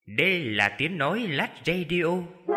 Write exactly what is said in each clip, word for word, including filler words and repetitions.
Đây là tiếng nói Lách Radio.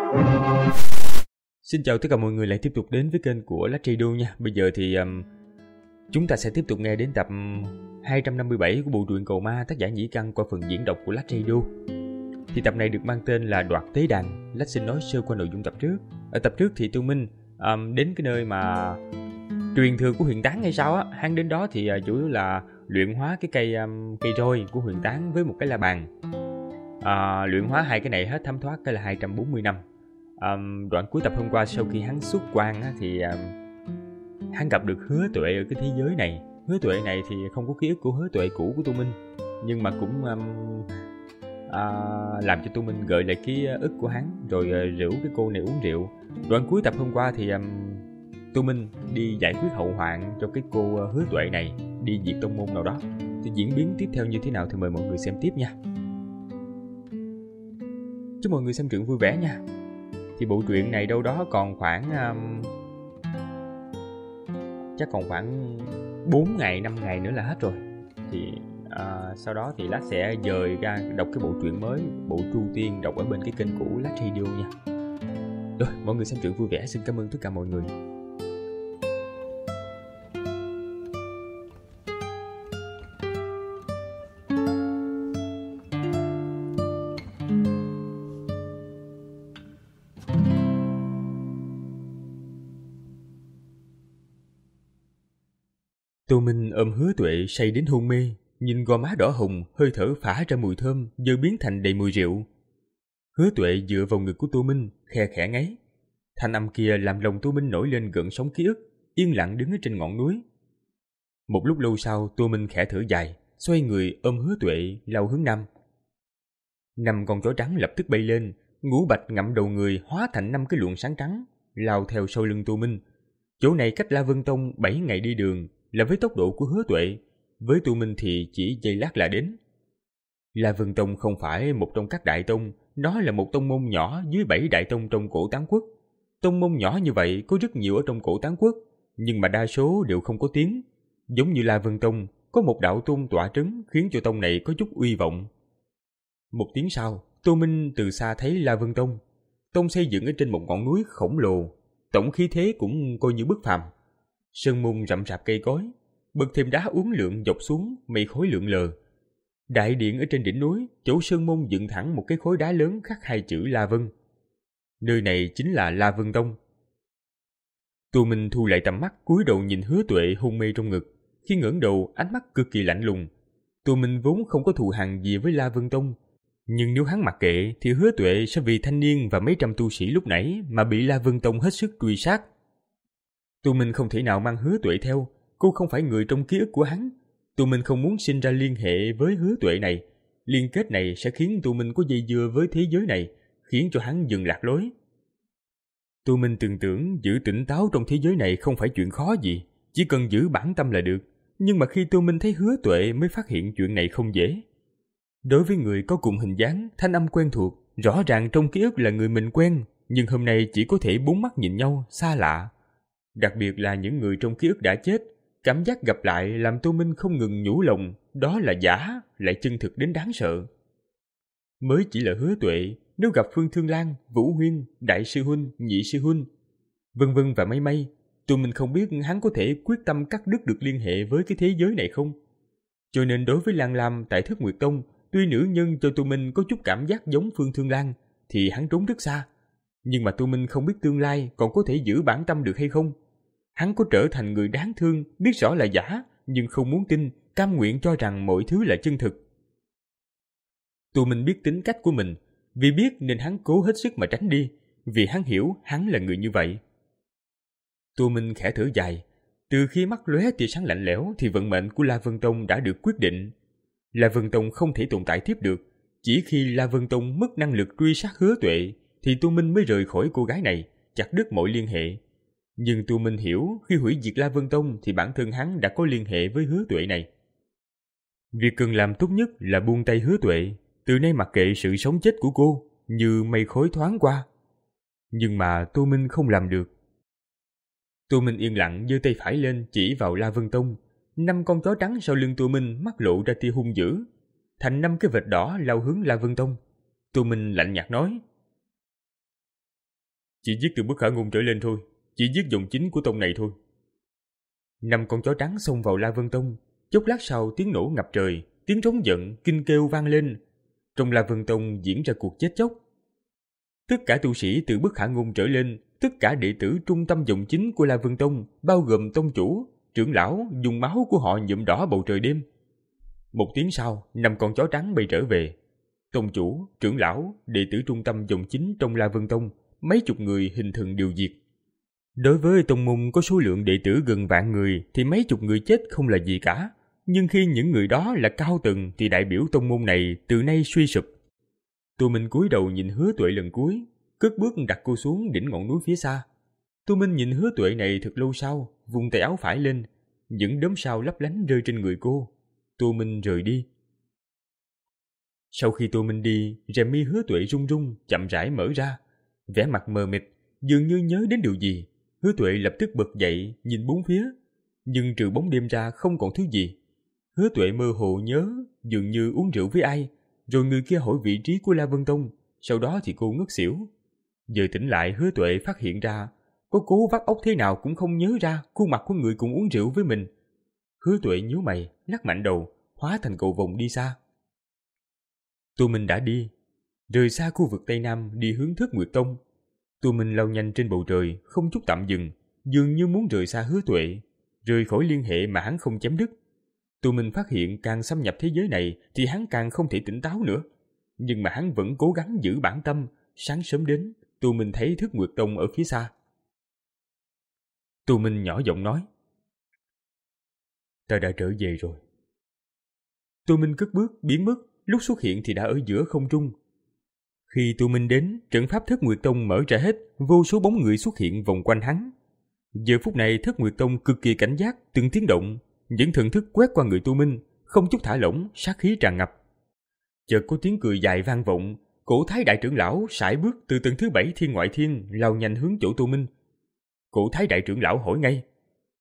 Xin chào tất cả mọi người lại tiếp tục đến với kênh của Lách Radio nha. Bây giờ thì um, chúng ta sẽ tiếp tục nghe đến tập hai trăm năm mươi bảy của bộ truyện Cầu Ma tác giả Nhĩ Căn qua phần diễn đọc của Lách Radio. Thì tập này được mang tên là Đoạt Tế Đàn. Lách xin nói sơ qua nội dung tập trước. Ở tập trước thì Tu Minh um, đến cái nơi mà truyền thừa của Huyền Tán hay sao á. Hắn đến đó thì uh, chủ yếu là luyện hóa cái cây um, cây roi của Huyền Tán với một cái la bàn. À, luyện hóa hai cái này hết thấm thoát cái là hai trăm bốn mươi năm. Um, đoạn cuối tập hôm qua sau khi hắn xuất quan á, thì um, hắn gặp được Hứa Tuệ ở cái thế giới này. Hứa Tuệ này thì không có ký ức của Hứa Tuệ cũ của Tu Minh, nhưng mà cũng um, à, làm cho Tu Minh gợi lại ký ức của hắn, rồi uh, rủ cái cô này uống rượu. Đoạn cuối tập hôm qua thì um, Tu Minh đi giải quyết hậu hoạn cho cái cô uh, Hứa Tuệ này, đi diệt tông môn nào đó. Thì diễn biến tiếp theo như thế nào thì mời mọi người xem tiếp nha. Chúc mọi người xem truyện vui vẻ nha. Thì bộ truyện này đâu đó còn khoảng um, chắc còn khoảng bốn ngày, năm ngày nữa là hết rồi. Thì uh, sau đó thì Lát sẽ dời ra đọc cái bộ truyện mới, bộ Tru Tiên, đọc ở bên cái kênh cũ Lát Radio nha. Rồi, mọi người xem truyện vui vẻ. Xin cảm ơn tất cả mọi người. Tô Minh ôm Hứa Tuệ say đến hôn mê, nhìn gò má đỏ hồng, hơi thở phả ra mùi thơm, giờ biến thành đầy mùi rượu. Hứa Tuệ dựa vào ngực của Tô Minh, khe khẽ ngáy. Thanh âm kia làm lòng Tô Minh nổi lên gợn sóng ký ức, yên lặng đứng ở trên ngọn núi. Một lúc lâu sau, Tô Minh khẽ thở dài, xoay người ôm Hứa Tuệ lao hướng nam. Năm con chó trắng lập tức bay lên, ngũ bạch ngậm đầu người hóa thành năm cái luồng sáng trắng, lao theo sau lưng Tô Minh. Chỗ này cách La Vân Tông bảy ngày đi đường, là với tốc độ của Hứa Tuệ, với Tu Minh thì chỉ giây lát là đến. La Vân Tông không phải một trong các đại tông, nó là một tông môn nhỏ dưới bảy đại tông trong cổ Tán Quốc. Tông môn nhỏ như vậy có rất nhiều ở trong cổ Tán Quốc, nhưng mà đa số đều không có tiếng. Giống như La Vân Tông, có một đạo tôn tọa trấn khiến cho tông này có chút uy vọng. Một tiếng sau, Tô Minh từ xa thấy La Vân Tông. Tông xây dựng ở trên một ngọn núi khổng lồ, tổng khí thế cũng coi như bất phàm. Sơn môn rậm rạp cây cối, bậc thềm đá uốn lượn dọc xuống, mây khói lượn lờ. Đại điện ở trên đỉnh núi, chỗ sơn môn dựng thẳng một cái khối đá lớn khắc hai chữ La Vân. Nơi này chính là La Vân Tông. Tô Minh thu lại tầm mắt, cúi đầu nhìn Hứa Tuệ hôn mê trong ngực. Khi ngẩng đầu, ánh mắt cực kỳ lạnh lùng. Tô Minh vốn không có thù hằn gì với La Vân Tông, nhưng nếu hắn mặc kệ thì Hứa Tuệ sẽ vì thanh niên và mấy trăm tu sĩ lúc nãy mà bị La Vân Tông hết sức truy sát. Tô Minh không thể nào mang Hứa Tuệ theo, cô không phải người trong ký ức của hắn. Tô Minh không muốn sinh ra liên hệ với Hứa Tuệ này. Liên kết này sẽ khiến Tô Minh có dây dưa với thế giới này, khiến cho hắn dừng lạc lối. Tô Minh tưởng tưởng giữ tỉnh táo trong thế giới này không phải chuyện khó gì, chỉ cần giữ bản tâm là được. Nhưng mà khi Tô Minh thấy Hứa Tuệ mới phát hiện chuyện này không dễ. Đối với người có cùng hình dáng, thanh âm quen thuộc, rõ ràng trong ký ức là người mình quen, nhưng hôm nay chỉ có thể bốn mắt nhìn nhau, xa lạ. Đặc biệt là những người trong ký ức đã chết, cảm giác gặp lại làm Tô Minh không ngừng nhủ lòng, đó là giả, lại chân thực đến đáng sợ. Mới chỉ là Hứa Tuệ, nếu gặp Phương Thương Lan, Vũ Huyên, Đại sư huynh, Nhị sư huynh, vân vân và may may, Tô Minh không biết hắn có thể quyết tâm cắt đứt được liên hệ với cái thế giới này không. Cho nên đối với Lan Lam tại Thất Nguyệt Tông, tuy nữ nhân cho Tô Minh có chút cảm giác giống Phương Thương Lan, thì hắn trốn rất xa. Nhưng mà Tô Minh không biết tương lai còn có thể giữ bản tâm được hay không. Hắn có trở thành người đáng thương, biết rõ là giả, nhưng không muốn tin, cam nguyện cho rằng mọi thứ là chân thực. Tô Minh biết tính cách của mình, vì biết nên hắn cố hết sức mà tránh đi, vì hắn hiểu hắn là người như vậy. Tô Minh khẽ thở dài, từ khi mắt lóe tia sáng lạnh lẽo thì vận mệnh của La Vân Tông đã được quyết định. La Vân Tông không thể tồn tại tiếp được, chỉ khi La Vân Tông mất năng lực truy sát Hứa Tuệ thì Tô Minh mới rời khỏi cô gái này, chặt đứt mọi liên hệ. Nhưng Tô Minh hiểu khi hủy diệt La Vân Tông thì bản thân hắn đã có liên hệ với Hứa Tuệ này. Việc cần làm tốt nhất là buông tay Hứa Tuệ, từ nay mặc kệ sự sống chết của cô, như mây khói thoáng qua. Nhưng mà Tô Minh không làm được. Tô Minh yên lặng giơ tay phải lên chỉ vào La Vân Tông. Năm con chó trắng sau lưng Tô Minh mắt lộ ra tia hung dữ, thành năm cái vệt đỏ lao hướng La Vân Tông. Tô Minh lạnh nhạt nói. Chỉ giết từ Bất Khả Ngôn trở lên thôi, chỉ giết dòng chính của tông này thôi. Năm con chó trắng xông vào La Vân Tông, chốc lát sau tiếng nổ ngập trời, tiếng trống giận, kinh kêu vang lên. Trong La Vân Tông diễn ra cuộc chết chóc. Tất cả tu sĩ từ Bất Khả Ngôn trở lên, tất cả đệ tử trung tâm dòng chính của La Vân Tông, bao gồm tông chủ, trưởng lão, dùng máu của họ nhuộm đỏ bầu trời đêm. Một tiếng sau, năm con chó trắng bay trở về. Tông chủ, trưởng lão, đệ tử trung tâm dòng chính trong La Vân Tông, mấy chục người hình thần đều diệt. Đối với tông môn có số lượng đệ tử gần vạn người thì mấy chục người chết không là gì cả. Nhưng khi những người đó là cao tầng thì đại biểu tông môn này từ nay suy sụp. Tô Minh cúi đầu nhìn Hứa Tuệ lần cuối, cất bước đặt cô xuống đỉnh ngọn núi phía xa. Tô Minh nhìn Hứa Tuệ này thật lâu sau, vùng tay áo phải lên, những đốm sao lấp lánh rơi trên người cô. Tô Minh rời đi. Sau khi Tô Minh đi, rèm mi Hứa Tuệ rung rung, chậm rãi mở ra, vẻ mặt mờ mịt, dường như nhớ đến điều gì. Hứa Tuệ lập tức bật dậy, nhìn bốn phía, nhưng trừ bóng đêm ra không còn thứ gì. Hứa Tuệ mơ hồ nhớ, dường như uống rượu với ai, rồi người kia hỏi vị trí của La Vân Tông, sau đó thì cô ngất xỉu. Giờ tỉnh lại, Hứa Tuệ phát hiện ra, có cố vắt óc thế nào cũng không nhớ ra khuôn mặt của người cùng uống rượu với mình. Hứa Tuệ nhíu mày, lắc mạnh đầu, hóa thành cầu vồng đi xa. Tô Minh đã đi, rời xa khu vực Tây Nam đi hướng Thất Nguyệt Tông. Tô Minh lao nhanh trên bầu trời, không chút tạm dừng, dường như muốn rời xa Hứa Tuệ, rời khỏi liên hệ mà hắn không chấm dứt. Tô Minh phát hiện càng xâm nhập thế giới này thì hắn càng không thể tỉnh táo nữa. Nhưng mà hắn vẫn cố gắng giữ bản tâm. Sáng sớm đến, Tô Minh thấy Thất Nguyệt Tông ở phía xa. Tô Minh nhỏ giọng nói, ta đã trở về rồi. Tô Minh cất bước biến mất, lúc xuất hiện thì đã ở giữa không trung. Khi Tô Minh đến, trận pháp Thất Nguyệt Tông mở ra hết, vô số bóng người xuất hiện vòng quanh hắn. Giờ phút này Thất Nguyệt Tông cực kỳ cảnh giác, từng tiếng động, những thần thức quét qua người Tô Minh, không chút thả lỏng, sát khí tràn ngập. Chợt có tiếng cười dài vang vọng, Cổ Thái đại trưởng lão sải bước từ tầng thứ bảy thiên ngoại thiên lao nhanh hướng chỗ Tô Minh. Cổ Thái đại trưởng lão hỏi ngay,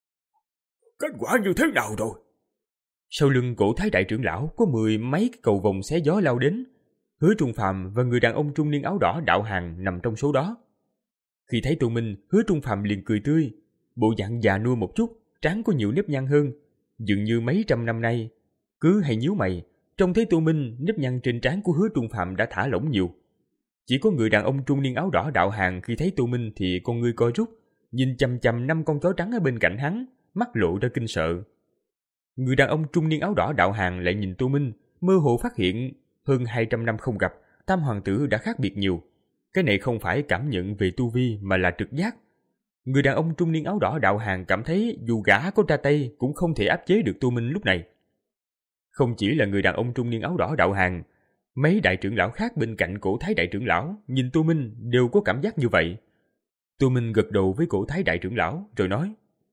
kết quả như thế nào rồi? Sau lưng Cổ Thái đại trưởng lão có mười mấy cái cầu vồng xé gió lao đến. Hứa Trung Phàm và người đàn ông trung niên áo đỏ đạo hàng nằm trong số đó. Khi thấy Tô Minh, Hứa Trung Phàm liền cười tươi, bộ dạng già nua một chút, trán có nhiều nếp nhăn hơn, dường như mấy trăm năm nay. Cứ hay nhíu mày, trông thấy Tô Minh, nếp nhăn trên trán của Hứa Trung Phàm đã thả lỏng nhiều. Chỉ có người đàn ông trung niên áo đỏ đạo hàng khi thấy Tô Minh thì con ngươi co rút, nhìn chằm chằm năm con chó trắng ở bên cạnh hắn, mắt lộ ra kinh sợ. Người đàn ông trung niên áo đỏ đạo hàng lại nhìn Tô Minh, mơ hồ phát hiện hơn hai trăm năm không gặp, Tam hoàng tử đã khác biệt nhiều. Cái này không phải cảm nhận về tu vi mà là trực giác. Người đàn ông trung niên áo đỏ đạo hàng cảm thấy dù gã có ra tay cũng không thể áp chế được Tô Minh lúc này. Không chỉ là người đàn ông trung niên áo đỏ đạo hàng, mấy đại trưởng lão khác bên cạnh Cổ Thái đại trưởng lão nhìn Tô Minh đều có cảm giác như vậy. Tô Minh gật đầu với Cổ Thái đại trưởng lão rồi nói,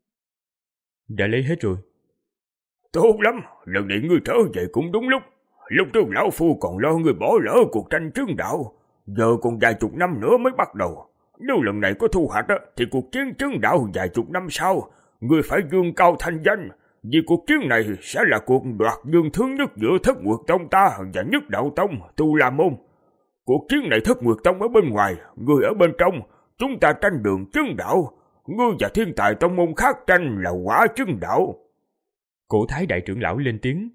đã lấy hết rồi. Tốt lắm, lần này ngươi trở về cũng đúng lúc. Lúc trước lão phu còn lo ngươi bỏ lỡ cuộc tranh trương đạo, giờ còn vài chục năm nữa mới bắt đầu. Nếu lần này có thu hoạch thì cuộc chiến trương đạo vài chục năm sau, ngươi phải dương cao thanh danh, vì cuộc chiến này sẽ là cuộc đoạt dương thứ nhất giữa Thất Nguyệt Tông ta và Nhất Đạo Tông, Tu La Môn. Cuộc chiến này Thất Nguyệt Tông ở bên ngoài, ngươi ở bên trong, chúng ta tranh đường trương đạo, ngươi và thiên tài tông môn khác tranh là quả trương đạo. Cổ Thái đại trưởng lão lên tiếng,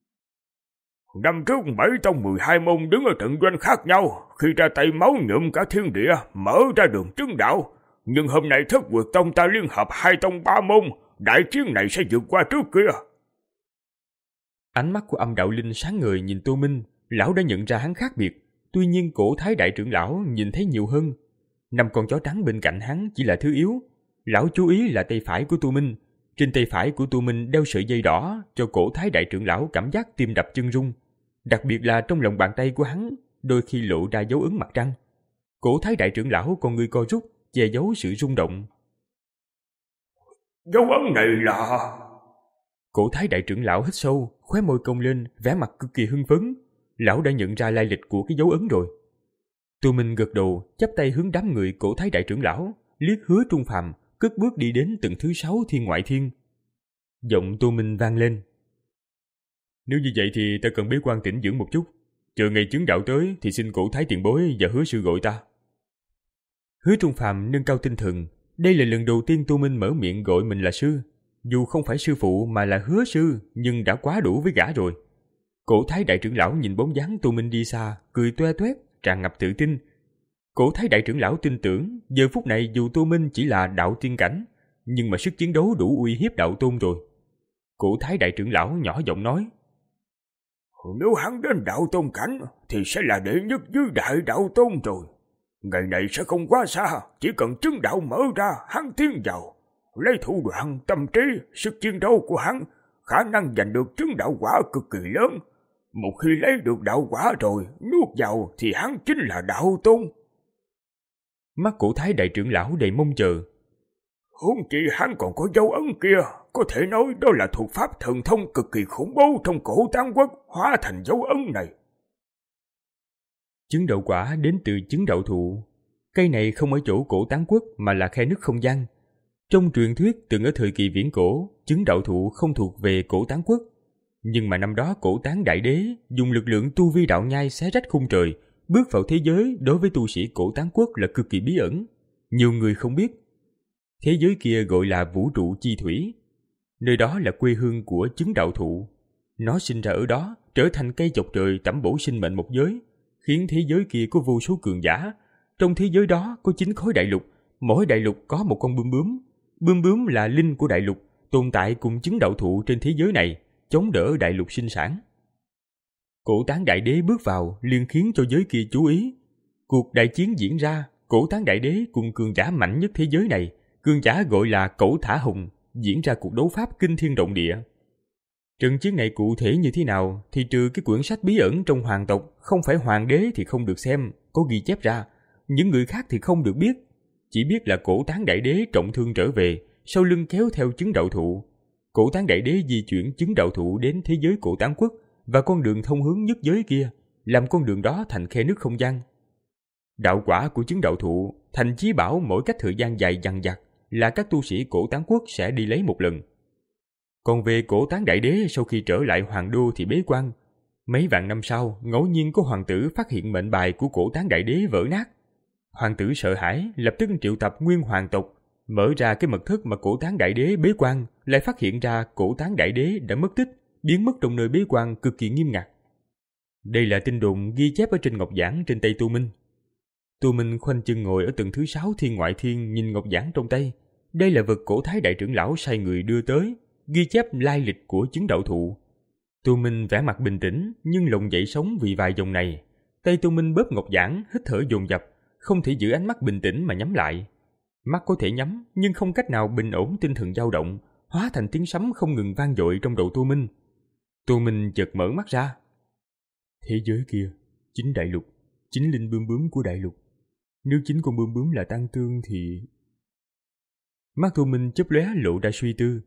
năm trước bảy trong mười hai môn đứng ở trận doanh khác nhau, khi ra tay máu nhuộm cả thiên địa, mở ra đường trương đạo. Nhưng hôm nay Thất Nguyệt Tông ta liên hợp hai tông ba môn, đại chiến này sẽ vượt qua trước kia. Ánh mắt của Âm Đạo Linh sáng ngời nhìn Tô Minh, lão đã nhận ra hắn khác biệt. Tuy nhiên Cổ Thái đại trưởng lão nhìn thấy nhiều hơn. Năm con chó trắng bên cạnh hắn chỉ là thứ yếu. Lão chú ý là tay phải của Tô Minh. Trên tay phải của Tô Minh đeo sợi dây đỏ, cho Cổ Thái đại trưởng lão cảm giác tim đập chân rung. Đặc biệt là trong lòng bàn tay của hắn, đôi khi lộ ra dấu ấn mặt trăng. Cổ Thái đại trưởng lão con ngươi co rút, che giấu sự rung động. Dấu ấn này là... Cổ Thái đại trưởng lão hít sâu, khóe môi cong lên, vẻ mặt cực kỳ hưng phấn. Lão đã nhận ra lai lịch của cái dấu ấn rồi. Tô Minh gật đầu, chắp tay hướng đám người Cổ Thái đại trưởng lão, liếc Hứa Trung Phàm, cất bước đi đến tầng thứ sáu thiên ngoại thiên. Giọng Tô Minh vang lên, nếu như vậy thì ta cần bế quan tĩnh dưỡng một chút. Chờ ngày chứng đạo tới thì xin cổ thái tiền bối và Hứa sư gọi ta. Hứa Trung Phàm nâng cao tinh thần. Đây là lần đầu tiên Tô Minh mở miệng gọi mình là sư. Dù không phải sư phụ mà là Hứa sư, nhưng đã quá đủ với gã rồi. Cổ thái đại trưởng lão nhìn bóng dáng Tô Minh đi xa, cười toe toét, tràn ngập tự tin. Cổ thái đại trưởng lão tin tưởng, giờ phút này dù Tô Minh chỉ là đạo tiên cảnh, nhưng mà sức chiến đấu đủ uy hiếp đạo tôn rồi. Cổ thái đại trưởng lão nhỏ giọng nói: Nếu hắn đến đạo tôn cảnh thì sẽ là đệ nhất dưới đại đạo tôn rồi. Ngày này sẽ không quá xa, chỉ cần chứng đạo mở ra hắn tiến vào. Lấy thủ đoạn, tâm trí, sức chiến đấu của hắn, khả năng giành được chứng đạo quả cực kỳ lớn. Một khi lấy được đạo quả rồi, nuốt vào thì hắn chính là đạo tôn. Mắt cổ thái đại trưởng lão đầy mong chờ. Huống chi hắn còn có dấu ấn kia, có thể nói đó là thuật pháp thần thông cực kỳ khủng bố trong cổ tán quốc, hóa thành dấu ấn này. Chứng đạo quả đến từ chứng đạo thụ. Cây này không ở chỗ cổ tán quốc mà là khe nứt không gian. Trong truyền thuyết từng ở thời kỳ viễn cổ, chứng đạo thụ không thuộc về cổ tán quốc. Nhưng mà năm đó cổ tán đại đế dùng lực lượng tu vi đạo nhai xé rách khung trời, bước vào thế giới đối với tu sĩ cổ tán quốc là cực kỳ bí ẩn. Nhiều người không biết. Thế giới kia gọi là vũ trụ chi thủy. Nơi đó là quê hương của chứng đạo thụ. Nó sinh ra ở đó, trở thành cây chọc trời tẩm bổ sinh mệnh một giới, khiến thế giới kia có vô số cường giả. Trong thế giới đó có chín khối đại lục, mỗi đại lục có một con bướm bướm. Bướm bướm là linh của đại lục, tồn tại cùng chứng đạo thụ trên thế giới này, chống đỡ đại lục sinh sản. Cổ tán đại đế bước vào liền khiến cho giới kia chú ý. Cuộc đại chiến diễn ra, cổ tán đại đế cùng cường giả mạnh nhất thế giới này, cường giả gọi là Cẩu Thả Hùng, diễn ra cuộc đấu pháp kinh thiên động địa. Trận chiến này cụ thể như thế nào thì trừ cái quyển sách bí ẩn trong hoàng tộc không phải hoàng đế thì không được xem, có ghi chép ra. Những người khác thì không được biết. Chỉ biết là cổ tán đại đế trọng thương trở về, sau lưng kéo theo chứng đạo thụ. Cổ tán đại đế di chuyển chứng đạo thụ đến thế giới cổ tán quốc và con đường thông hướng nhất giới kia, làm con đường đó thành khe nứt không gian. Đạo quả của chứng đạo thụ thành chí bảo mỗi cách thời gian dài dằng dặc là các tu sĩ cổ tán quốc sẽ đi lấy một lần. Còn về cổ tán đại đế sau khi trở lại hoàng đô thì bế quan. Mấy vạn năm sau, ngẫu nhiên có hoàng tử phát hiện mệnh bài của cổ tán đại đế vỡ nát. Hoàng tử sợ hãi, lập tức triệu tập nguyên hoàng tộc, mở ra cái mật thất mà cổ tán đại đế bế quan, lại phát hiện ra cổ tán đại đế đã mất tích, biến mất trong nơi bế quan cực kỳ nghiêm ngặt. Đây là tin đồn ghi chép ở trên ngọc giản trên tay Tô Minh. Tô Minh khoanh chân ngồi ở tầng thứ sáu thiên ngoại thiên nhìn ngọc giản trong tay. Đây là vật cổ thái đại trưởng lão sai người đưa tới, ghi chép lai lịch của chứng đạo thụ. Tô Minh vẻ mặt bình tĩnh nhưng lòng dậy sóng vì vài dòng này. Tay Tô Minh bóp ngọc giản, hít thở dồn dập, không thể giữ ánh mắt bình tĩnh mà nhắm lại. Mắt có thể nhắm nhưng không cách nào bình ổn tinh thần dao động, hóa thành tiếng sấm không ngừng vang dội trong đầu Tô Minh. Tô Minh chợt mở mắt ra. Thế giới kia, chính đại lục, chính linh bướm bướm của đại lục. Nếu chính con bướm bướm là Tăng Tương thì... Mắt Tô Minh chớp lóe lộ ra suy tư.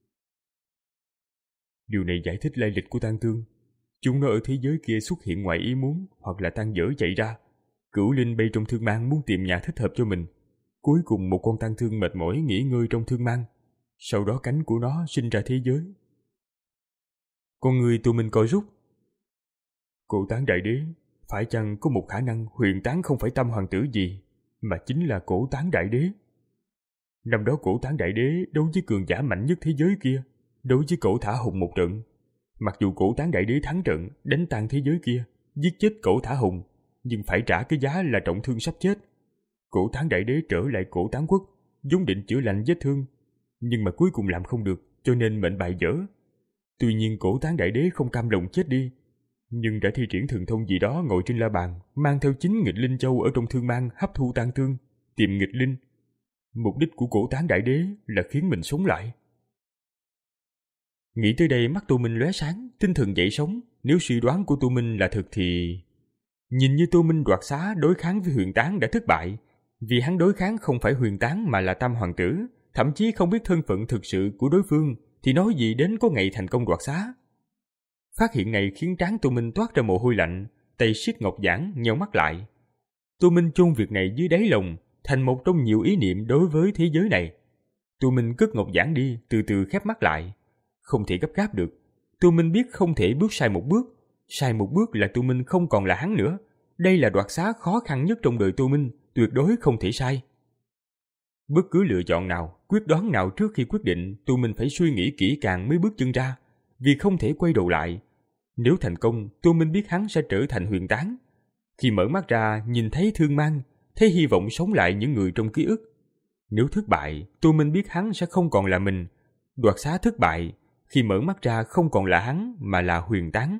Điều này giải thích lai lịch của Tăng Tương. Chúng nó ở thế giới kia xuất hiện ngoài ý muốn hoặc là tan dở chạy ra. Cửu linh bay trong thương mang muốn tìm nhà thích hợp cho mình. Cuối cùng một con Tăng Thương mệt mỏi nghỉ ngơi trong thương mang. Sau đó cánh của nó sinh ra thế giới. Con người Tô Minh coi rút. Cổ tán đại đế, phải chăng có một khả năng huyền tán không phải Tam hoàng tử gì, mà chính là cổ tán đại đế? Năm đó cổ tán đại đế đấu với cường giả mạnh nhất thế giới kia, đấu với cổ Thả Hùng một trận. Mặc dù cổ tán đại đế thắng trận, đánh tan thế giới kia, giết chết cổ Thả Hùng, nhưng phải trả cái giá là trọng thương sắp chết. Cổ tán đại đế trở lại cổ tán quốc, vốn định chữa lành vết thương, nhưng mà cuối cùng làm không được, cho nên mệnh bại dở. Tuy nhiên cổ tán đại đế không cam lòng chết đi, nhưng đã thi triển thần thông gì đó ngồi trên la bàn, mang theo chín nghịch linh châu ở trong thương mang hấp thu Tăng Tương, tìm nghịch linh. Mục đích của cổ tán đại đế là khiến mình sống lại. Nghĩ tới đây mắt Tô Minh lóe sáng, tinh thần dậy sóng. Nếu suy đoán của Tô Minh là thật thì... Nhìn như Tô Minh đoạt xá đối kháng với huyền tán đã thất bại, vì hắn đối kháng không phải huyền tán mà là Tam hoàng tử, thậm chí không biết thân phận thực sự của đối phương, thì nói gì đến có ngày thành công đoạt xá. Phát hiện này khiến trán Tô Minh toát ra mồ hôi lạnh, tay siết ngọc giản nheo mắt lại. Tô Minh chôn việc này dưới đáy lòng, thành một trong nhiều ý niệm đối với thế giới này. Tô Minh cất ngọc giản đi, từ từ khép mắt lại. Không thể gấp gáp được. Tô Minh biết không thể bước sai một bước. Sai một bước là Tô Minh không còn là hắn nữa. Đây là đoạt xá khó khăn nhất trong đời Tô Minh, tuyệt đối không thể sai. Bất cứ lựa chọn nào, quyết đoán nào trước khi quyết định, Tô Minh phải suy nghĩ kỹ càng mới bước chân ra, vì không thể quay đầu lại. Nếu thành công, Tô Minh biết hắn sẽ trở thành huyền tán. Khi mở mắt ra, nhìn thấy thương mang, thấy hy vọng sống lại những người trong ký ức. Nếu thất bại, Tô Minh biết hắn sẽ không còn là mình. Đoạt xá thất bại, khi mở mắt ra không còn là hắn mà là huyền tán.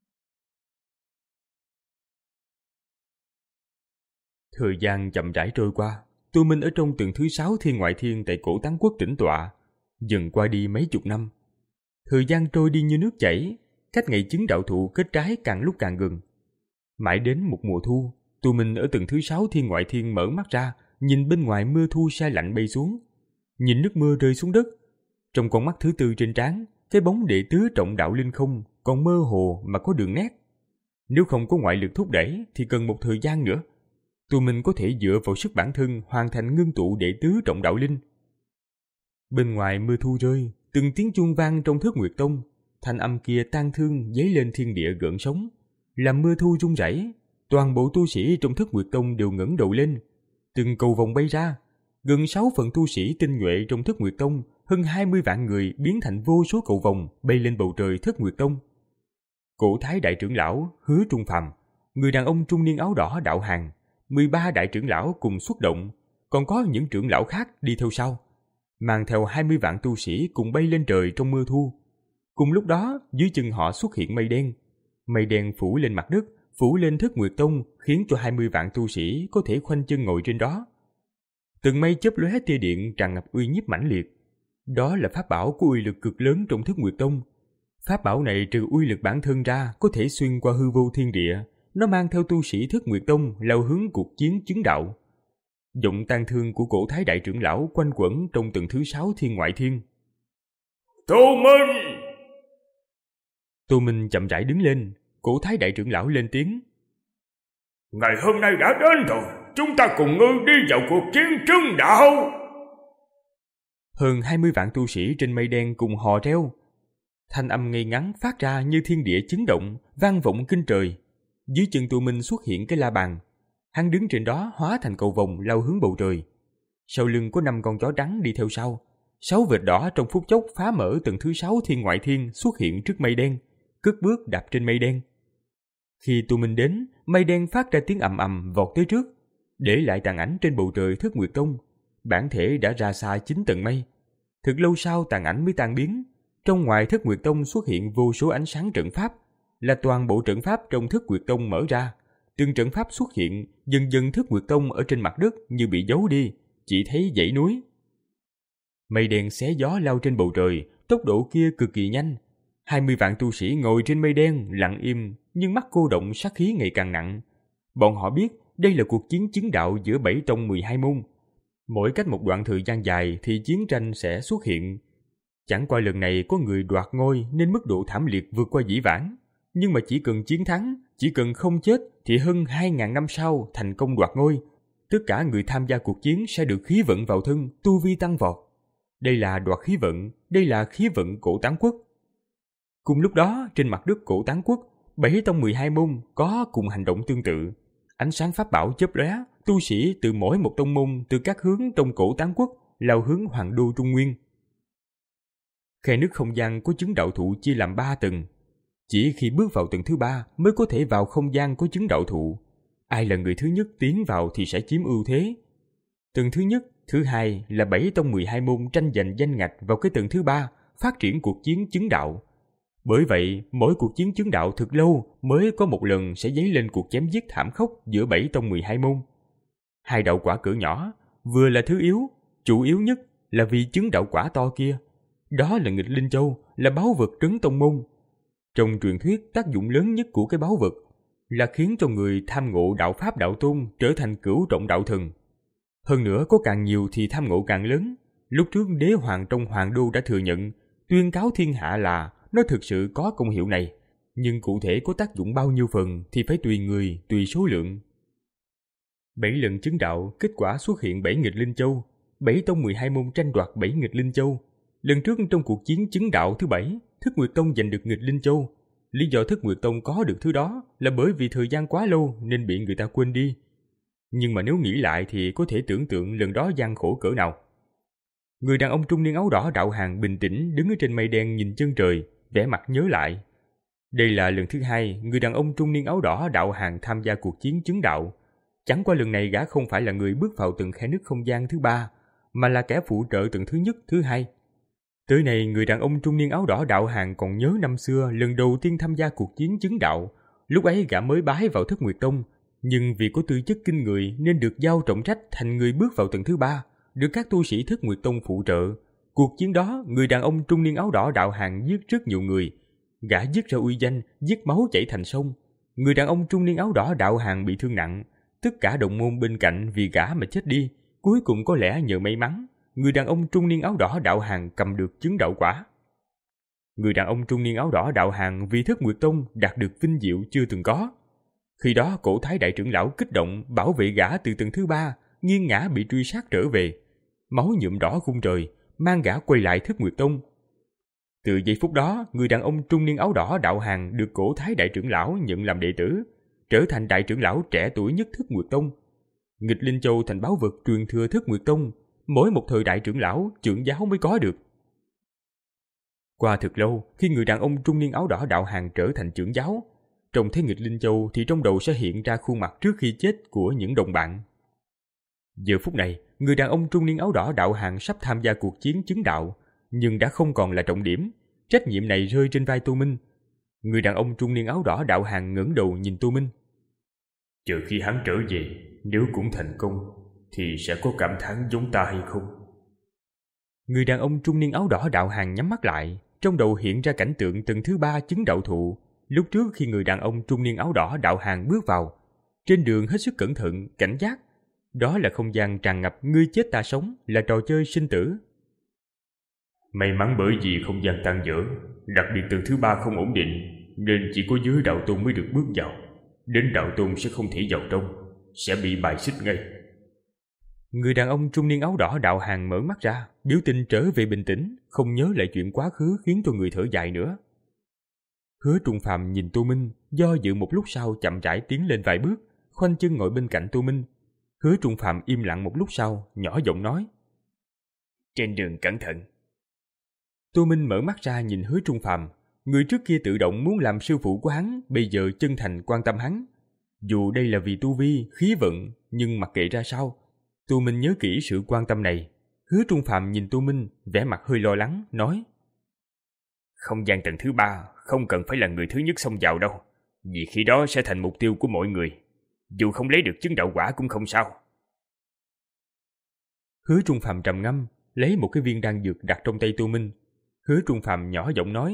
Thời gian chậm rãi trôi qua, Tô Minh ở trong tầng thứ sáu Thiên Ngoại Thiên tại Cổ Tán Quốc tĩnh tọa, dần qua đi mấy chục năm. Thời gian trôi đi như nước chảy, cách ngày chứng đạo thụ kết trái càng lúc càng gần. Mãi đến một mùa thu, Tô Minh ở tầng thứ sáu Thiên Ngoại Thiên mở mắt ra, nhìn bên ngoài mưa thu se lạnh bay xuống, nhìn nước mưa rơi xuống đất. Trong con mắt thứ tư trên trán, cái bóng đệ tứ Trọng Đạo Linh không còn mơ hồ mà có đường nét. Nếu không có ngoại lực thúc đẩy thì cần một thời gian nữa, Tô Minh có thể dựa vào sức bản thân hoàn thành ngưng tụ đệ tứ Trọng Đạo Linh. Bên ngoài mưa thu rơi, từng tiếng chuông vang trong Thất Nguyệt Tông, thanh âm kia tang thương dấy lên thiên địa gợn sóng, làm mưa thu rung rẩy. Toàn bộ tu sĩ trong Thất Nguyệt Tông đều ngẩng đầu lên, từng cầu vồng bay ra. Gần sáu phần tu sĩ tinh nhuệ trong Thất Nguyệt Tông, hơn hai mươi vạn người biến thành vô số cầu vồng bay lên bầu trời Thất Nguyệt Tông. Cổ Thái đại trưởng lão Hứa Trung Phàm, người đàn ông trung niên áo đỏ đạo hàn, mười ba đại trưởng lão cùng xuất động, còn có những trưởng lão khác đi theo sau, mang theo hai mươi vạn tu sĩ cùng bay lên trời trong mưa thu. Cùng lúc đó, dưới chân họ xuất hiện mây đen. Mây đen phủ lên mặt đất, phủ lên Thất Nguyệt Tông, khiến cho hai mươi vạn tu sĩ có thể khoanh chân ngồi trên đó. Từng mây chớp lóe tia điện tràn ngập uy nhiếp mãnh liệt. Đó là pháp bảo có uy lực cực lớn trong Thất Nguyệt Tông. Pháp bảo này trừ uy lực bản thân ra, có thể xuyên qua hư vô thiên địa. Nó mang theo tu sĩ Thất Nguyệt Tông lao hướng cuộc chiến chứng đạo. Giọng tang thương của Cổ Thái đại trưởng lão quanh quẩn trong tầng thứ sáu Thiên Ngoại Thiên. Tô Minh! Tô Minh chậm rãi đứng lên. Cổ Thái đại trưởng lão lên tiếng. Ngày hôm nay đã đến rồi, chúng ta cùng ngươi đi vào cuộc chiến chứng đạo. Hơn hai mươi vạn tu sĩ trên mây đen cùng hò reo. Thanh âm ngây ngắn phát ra như thiên địa chấn động, vang vọng kinh trời. Dưới chân Tô Minh xuất hiện cái la bàn. Hắn đứng trên đó hóa thành cầu vồng lao hướng bầu trời. Sau lưng có năm con chó trắng đi theo sau. Sáu vệt đỏ trong phút chốc phá mở tầng thứ sáu Thiên Ngoại Thiên xuất hiện trước mây đen, cất bước đạp trên mây đen. Khi Tô Minh đến, mây đen phát ra tiếng ầm ầm vọt tới trước, để lại tàn ảnh trên bầu trời Thất Nguyệt Tông. Bản thể đã ra xa chín tầng mây. Thực lâu sau tàn ảnh mới tan biến. Trong ngoài Thất Nguyệt Tông xuất hiện vô số ánh sáng trận pháp, là toàn bộ trận pháp trong Thất Nguyệt Tông mở ra. Từng trận pháp xuất hiện, dần dần Thất Nguyệt Tông ở trên mặt đất như bị giấu đi, chỉ thấy dãy núi. Mây đen xé gió lao trên bầu trời, tốc độ kia cực kỳ nhanh. Hai mươi vạn tu sĩ ngồi trên mây đen lặng im, nhưng mắt cô động sát khí ngày càng nặng. Bọn họ biết đây là cuộc chiến chứng đạo giữa bảy tông mười hai môn. Mỗi cách một đoạn thời gian dài thì chiến tranh sẽ xuất hiện. Chẳng qua lần này có người đoạt ngôi nên mức độ thảm liệt vượt qua dĩ vãng. Nhưng mà chỉ cần chiến thắng, chỉ cần không chết thì hơn hai ngàn năm sau thành công đoạt ngôi. Tất cả người tham gia cuộc chiến sẽ được khí vận vào thân, tu vi tăng vọt. Đây là đoạt khí vận, đây là khí vận Cổ Tán Quốc. Cùng lúc đó, trên mặt đất Cổ Tán Quốc, bảy tông mười hai môn có cùng hành động tương tự. Ánh sáng pháp bảo chớp lóe, tu sĩ từ mỗi một tông môn từ các hướng trong Cổ Tán Quốc lao hướng Hoàng đô Trung Nguyên. Khe nứt không gian có chứng đạo thụ chia làm ba tầng. Chỉ khi bước vào tầng thứ ba mới có thể vào không gian có chứng đạo thụ. Ai là người thứ nhất tiến vào thì sẽ chiếm ưu thế. Tầng thứ nhất, thứ hai là bảy tông mười hai môn tranh giành danh ngạch vào cái tầng thứ ba, phát triển cuộc chiến chứng đạo. Bởi vậy, mỗi cuộc chiến chứng đạo thực lâu mới có một lần sẽ dấy lên cuộc chém giết thảm khốc giữa bảy tông mười hai môn. Hai đạo quả cỡ nhỏ, vừa là thứ yếu, chủ yếu nhất là vì chứng đạo quả to kia. Đó là nghịch linh châu, là báu vật trấn tông môn. Trong truyền thuyết, tác dụng lớn nhất của cái báu vật là khiến cho người tham ngộ đạo pháp đạo tôn trở thành cửu trọng đạo thần. Hơn nữa, có càng nhiều thì tham ngộ càng lớn. Lúc trước đế hoàng trong Hoàng đô đã thừa nhận, tuyên cáo thiên hạ là nó thực sự có công hiệu này. Nhưng cụ thể có tác dụng bao nhiêu phần thì phải tùy người, tùy số lượng. Bảy lần chứng đạo, kết quả xuất hiện bảy nghịch linh châu. Bảy tông mười hai môn tranh đoạt bảy nghịch linh châu. Lần trước trong cuộc chiến chứng đạo thứ bảy, Thất Nguyệt Tông giành được nghịch linh châu. Lý do Thất Nguyệt Tông có được thứ đó là bởi vì thời gian quá lâu nên bị người ta quên đi. Nhưng mà nếu nghĩ lại thì có thể tưởng tượng lần đó gian khổ cỡ nào. Người đàn ông trung niên áo đỏ đạo hàng bình tĩnh đứng ở trên mây đen nhìn chân trời, vẻ mặt nhớ lại. Đây là lần thứ hai người đàn ông trung niên áo đỏ đạo hàng tham gia cuộc chiến chứng đạo. Chẳng qua lần này gã không phải là người bước vào từng khe nứt không gian thứ ba, mà là kẻ phụ trợ tầng thứ nhất, thứ hai. Tới nay người đàn ông trung niên áo đỏ đạo hàng còn nhớ năm xưa lần đầu tiên tham gia cuộc chiến chứng đạo. Lúc ấy gã mới bái vào Thất Nguyệt Tông, nhưng vì có tư chất kinh người nên được giao trọng trách thành người bước vào tầng thứ ba, được các tu sĩ Thất Nguyệt Tông phụ trợ. Cuộc chiến đó, người đàn ông trung niên áo đỏ đạo hàng giết rất nhiều người. Gã giết ra uy danh, giết máu chảy thành sông. Người đàn ông trung niên áo đỏ đạo hàng bị thương nặng. Tất cả đồng môn bên cạnh vì gã mà chết đi. Cuối cùng có lẽ nhờ may mắn, người đàn ông trung niên áo đỏ đạo hàng cầm được chứng đạo quả. Người đàn ông trung niên áo đỏ đạo hàng vì Thất Nguyệt Tông đạt được vinh diệu chưa từng có. Khi đó cổ thái đại trưởng lão kích động bảo vệ gã từ tầng thứ ba, nghiêng ngã bị truy sát trở về. Máu nhuộm đỏ khung trời, mang gã quay lại Thất Nguyệt Tông. Từ giây phút đó, người đàn ông trung niên áo đỏ đạo hàng được cổ thái đại trưởng lão nhận làm đệ tử, trở thành đại trưởng lão trẻ tuổi nhất Thất Nguyệt Tông. Nghịch Linh Châu thành báu vật truyền thừa Thất Nguyệt Tông, mỗi một thời đại trưởng lão, trưởng giáo mới có được. Qua thực lâu, khi người đàn ông trung niên áo đỏ đạo hàng trở thành trưởng giáo, trông thấy Nghịch Linh Châu thì trong đầu sẽ hiện ra khuôn mặt trước khi chết của những đồng bạn. Giờ phút này, người đàn ông trung niên áo đỏ đạo hàng sắp tham gia cuộc chiến chứng đạo, nhưng đã không còn là trọng điểm. Trách nhiệm này rơi trên vai Tô Minh. Người đàn ông trung niên áo đỏ đạo hàng ngẩng đầu nhìn Tô Minh. Chờ khi hắn trở về, nếu cũng thành công, thì sẽ có cảm thán giống ta hay không? Người đàn ông trung niên áo đỏ đạo hàng nhắm mắt lại, trong đầu hiện ra cảnh tượng tầng thứ ba chứng đạo thụ. Lúc trước khi người đàn ông trung niên áo đỏ đạo hàng bước vào, trên đường hết sức cẩn thận, cảnh giác. Đó là không gian tràn ngập ngươi chết ta sống, là trò chơi sinh tử. May mắn bởi vì không gian tan vỡ, đặc biệt tầng thứ ba không ổn định, nên chỉ có giới đạo tôn mới được bước vào. Đến đạo tôn sẽ không thể vào trong, sẽ bị bài xích ngay. Người đàn ông trung niên áo đỏ đạo hàng mở mắt ra, biểu tình trở về bình tĩnh, không nhớ lại chuyện quá khứ khiến cho người thở dài nữa. Hứa Trung Phàm nhìn Tô Minh, do dự một lúc sau chậm rãi tiến lên vài bước, khoanh chân ngồi bên cạnh Tô Minh. Hứa Trung Phàm im lặng một lúc sau, nhỏ giọng nói: Trên đường cẩn thận. Tô Minh mở mắt ra nhìn Hứa Trung Phàm, người trước kia tự động muốn làm sư phụ của hắn, bây giờ chân thành quan tâm hắn. Dù đây là vì tu vi, khí vận, nhưng mặc kệ ra sao, Tô Minh nhớ kỹ sự quan tâm này. Hứa Trung Phàm nhìn Tô Minh, vẻ mặt hơi lo lắng, nói: Không gian tầng thứ ba không cần phải là người thứ nhất xông vào đâu, vì khi đó sẽ thành mục tiêu của mọi người. Dù không lấy được chứng đạo quả cũng không sao. Hứa Trung Phàm trầm ngâm, lấy một cái viên đan dược đặt trong tay Tô Minh. Hứa Trung Phàm nhỏ giọng nói: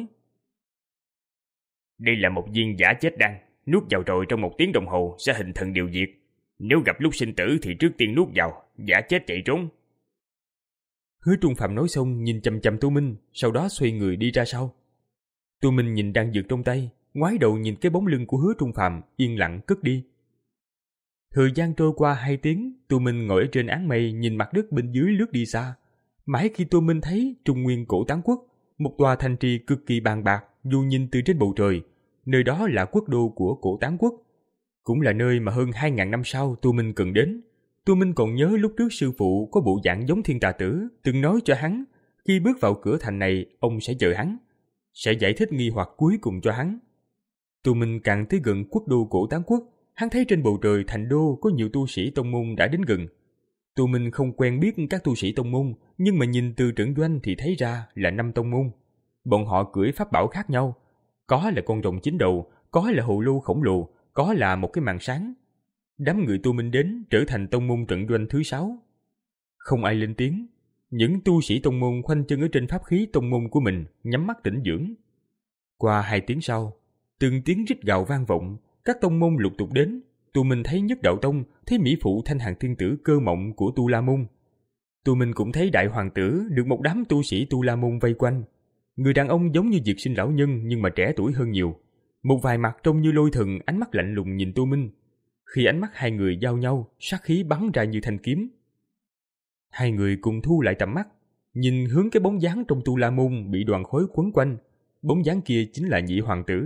Đây là một viên giả chết đan, nuốt vào rồi trong một tiếng đồng hồ sẽ hình thần điều diệt. Nếu gặp lúc sinh tử thì trước tiên nuốt vào, giả chết chạy trốn. Hứa Trung Phàm nói xong nhìn chằm chằm Tô Minh, sau đó xoay người đi ra sau. Tô Minh nhìn đan dược trong tay, ngoái đầu nhìn cái bóng lưng của Hứa Trung Phàm, yên lặng cất đi. Thời gian trôi qua hai tiếng, Tô Minh ngồi ở trên áng mây nhìn mặt đất bên dưới lướt đi xa. Mãi khi Tô Minh thấy Trung Nguyên Cổ Tán Quốc, một tòa thành trì cực kỳ bàn bạc, dù nhìn từ trên bầu trời, nơi đó là quốc đô của Cổ Tán Quốc, cũng là nơi mà hơn hai ngàn năm sau Tô Minh cần đến. Tô Minh còn nhớ lúc trước sư phụ có bộ dạng giống Thiên Tà Tử, từng nói cho hắn, khi bước vào cửa thành này, ông sẽ chờ hắn, sẽ giải thích nghi hoặc cuối cùng cho hắn. Tô Minh càng tới gần quốc đô Cổ Tán Quốc, hắn thấy trên bầu trời thành đô có nhiều tu sĩ tông môn đã đến gần. Tô Minh không quen biết các tu sĩ tông môn, nhưng mà nhìn từ trận doanh thì thấy ra là năm tông môn. Bọn họ cưỡi pháp bảo khác nhau, có là con rồng chín đầu, có là hồ lô khổng lồ, có là một cái màn sáng. Đám người Tô Minh đến trở thành tông môn trận doanh thứ sáu. Không ai lên tiếng, những tu sĩ tông môn khoanh chân ở trên pháp khí tông môn của mình, nhắm mắt tĩnh dưỡng. Qua hai tiếng sau, từng tiếng rít gào vang vọng, các tông môn lục tục đến. Tô Minh thấy Nhất Đạo Tông, thấy mỹ phụ Thanh Hàn Thiên Tử Cơ Mộng của Tu La Môn. Tô Minh cũng thấy đại hoàng tử được một đám tu sĩ Tu La Môn vây quanh. Người đàn ông giống như Diệt Sinh lão nhân nhưng mà trẻ tuổi hơn nhiều. Một vài mặt trông như lôi thần, ánh mắt lạnh lùng nhìn Tô Minh. Khi ánh mắt hai người giao nhau, sát khí bắn ra như thanh kiếm. Hai người cùng thu lại tầm mắt, nhìn hướng cái bóng dáng trong Tu La Môn bị đoàn khói quấn quanh. Bóng dáng kia chính là Nhị hoàng tử.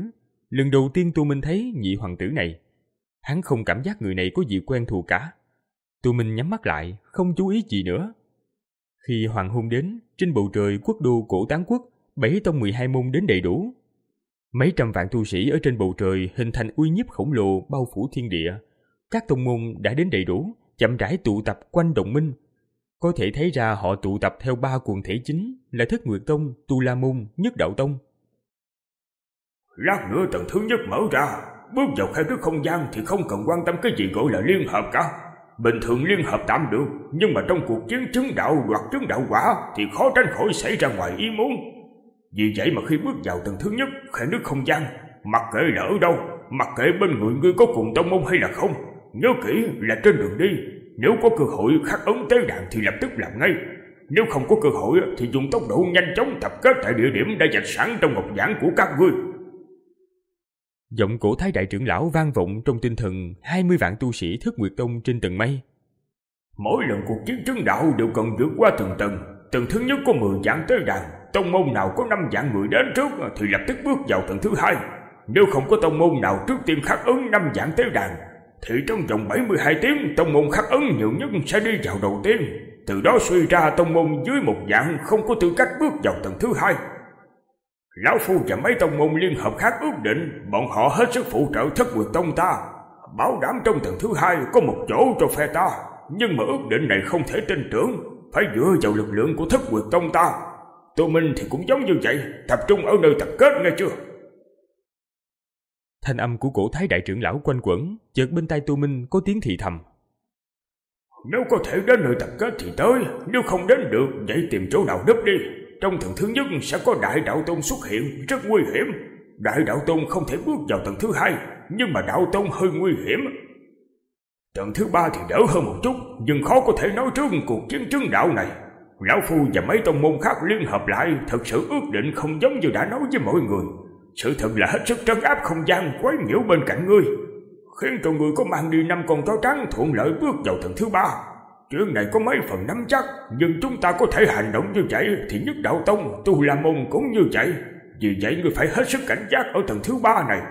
Lần đầu tiên Tô Minh thấy nhị hoàng tử này, hắn không cảm giác người này có gì quen thuộc cả. Tô Minh nhắm mắt lại, không chú ý gì nữa. Khi hoàng hôn đến, trên bầu trời quốc đô Cổ Tán Quốc, bảy tông mười hai môn đến đầy đủ. Mấy trăm vạn tu sĩ ở trên bầu trời hình thành uy nhiếp khổng lồ bao phủ thiên địa. Các tông môn đã đến đầy đủ, chậm rãi tụ tập quanh đồng minh. Có thể thấy ra họ tụ tập theo ba quần thể chính là Thất Nguyệt Tông, Tu La Môn, Nhất Đạo Tông. Lát nữa tầng thứ nhất mở ra, bước vào khai trước không gian thì không cần quan tâm cái gì gọi là liên hợp cả. Bình thường liên hợp tạm được, nhưng mà trong cuộc chiến chứng đạo đoạt chứng đạo quả thì khó tránh khỏi xảy ra ngoài ý muốn. Vì vậy mà khi bước vào tầng thứ nhất khai nước không gian, mặc kệ là ở đâu, mặc kệ bên người ngươi có cùng tông môn hay là không, nhớ kỹ là trên đường đi, nếu có cơ hội khắc ấn tế đàn thì lập tức làm ngay. Nếu không có cơ hội thì dùng tốc độ nhanh chóng tập kết tại địa điểm đã dạch sẵn trong ngọc giảng của các ngươi. Giọng Cổ Thái đại trưởng lão vang vọng trong tinh thần hai mươi vạn tu sĩ Thất Nguyệt Tông trên tầng mây. Mỗi lần cuộc chiến chứng đạo đều cần vượt qua từng tầng. Tầng thứ nhất có mười vạn tế đàn, tông môn nào có năm vạn người đến trước thì lập tức bước vào tầng thứ hai. Nếu không có tông môn nào trước tiên khắc ấn năm vạn tế đàn thì trong vòng bảy mươi hai tiếng tông môn khắc ấn nhiều nhất sẽ đi vào đầu tiên. Từ đó suy ra tông môn dưới một vạn không có tư cách bước vào tầng thứ hai. Lão Phu và mấy tông môn liên hợp khác ước định bọn họ hết sức phụ trợ Thất Nguyệt Tông ta, bảo đảm trong tầng thứ hai có một chỗ cho phe ta. Nhưng mà ước định này không thể tin tưởng, phải dựa vào lực lượng của Thất Nguyệt Tông ta. Tô Minh thì cũng giống như vậy, tập trung ở nơi tập kết nghe chưa? Thanh âm của Cổ Thái đại trưởng lão quanh quẩn, chợt bên tai Tô Minh có tiếng thì thầm. Nếu có thể đến nơi tập kết thì tới, nếu không đến được vậy tìm chỗ nào núp đi. Trong tầng thứ nhất sẽ có Đại Đạo Tôn xuất hiện, rất nguy hiểm. Đại Đạo Tôn không thể bước vào tầng thứ hai, nhưng mà Đạo Tôn hơi nguy hiểm. Tầng thứ ba thì đỡ hơn một chút, nhưng khó có thể nói trước cuộc chiến chứng đạo này. Lão Phu và mấy tông môn khác liên hợp lại, thật sự ước định không giống như đã nói với mọi người. Sự thật là hết sức trấn áp không gian quấy nhiễu bên cạnh ngươi, khiến cho ngươi có mang đi năm con chó trắng thuận lợi bước vào tầng thứ ba. Chuyện này có mấy phần nắm chắc, nhưng chúng ta có thể hành động như vậy thì Nhất Đạo Tông, Tu La Môn cũng như vậy. Vì vậy ngươi phải hết sức cảnh giác ở tầng thứ ba này.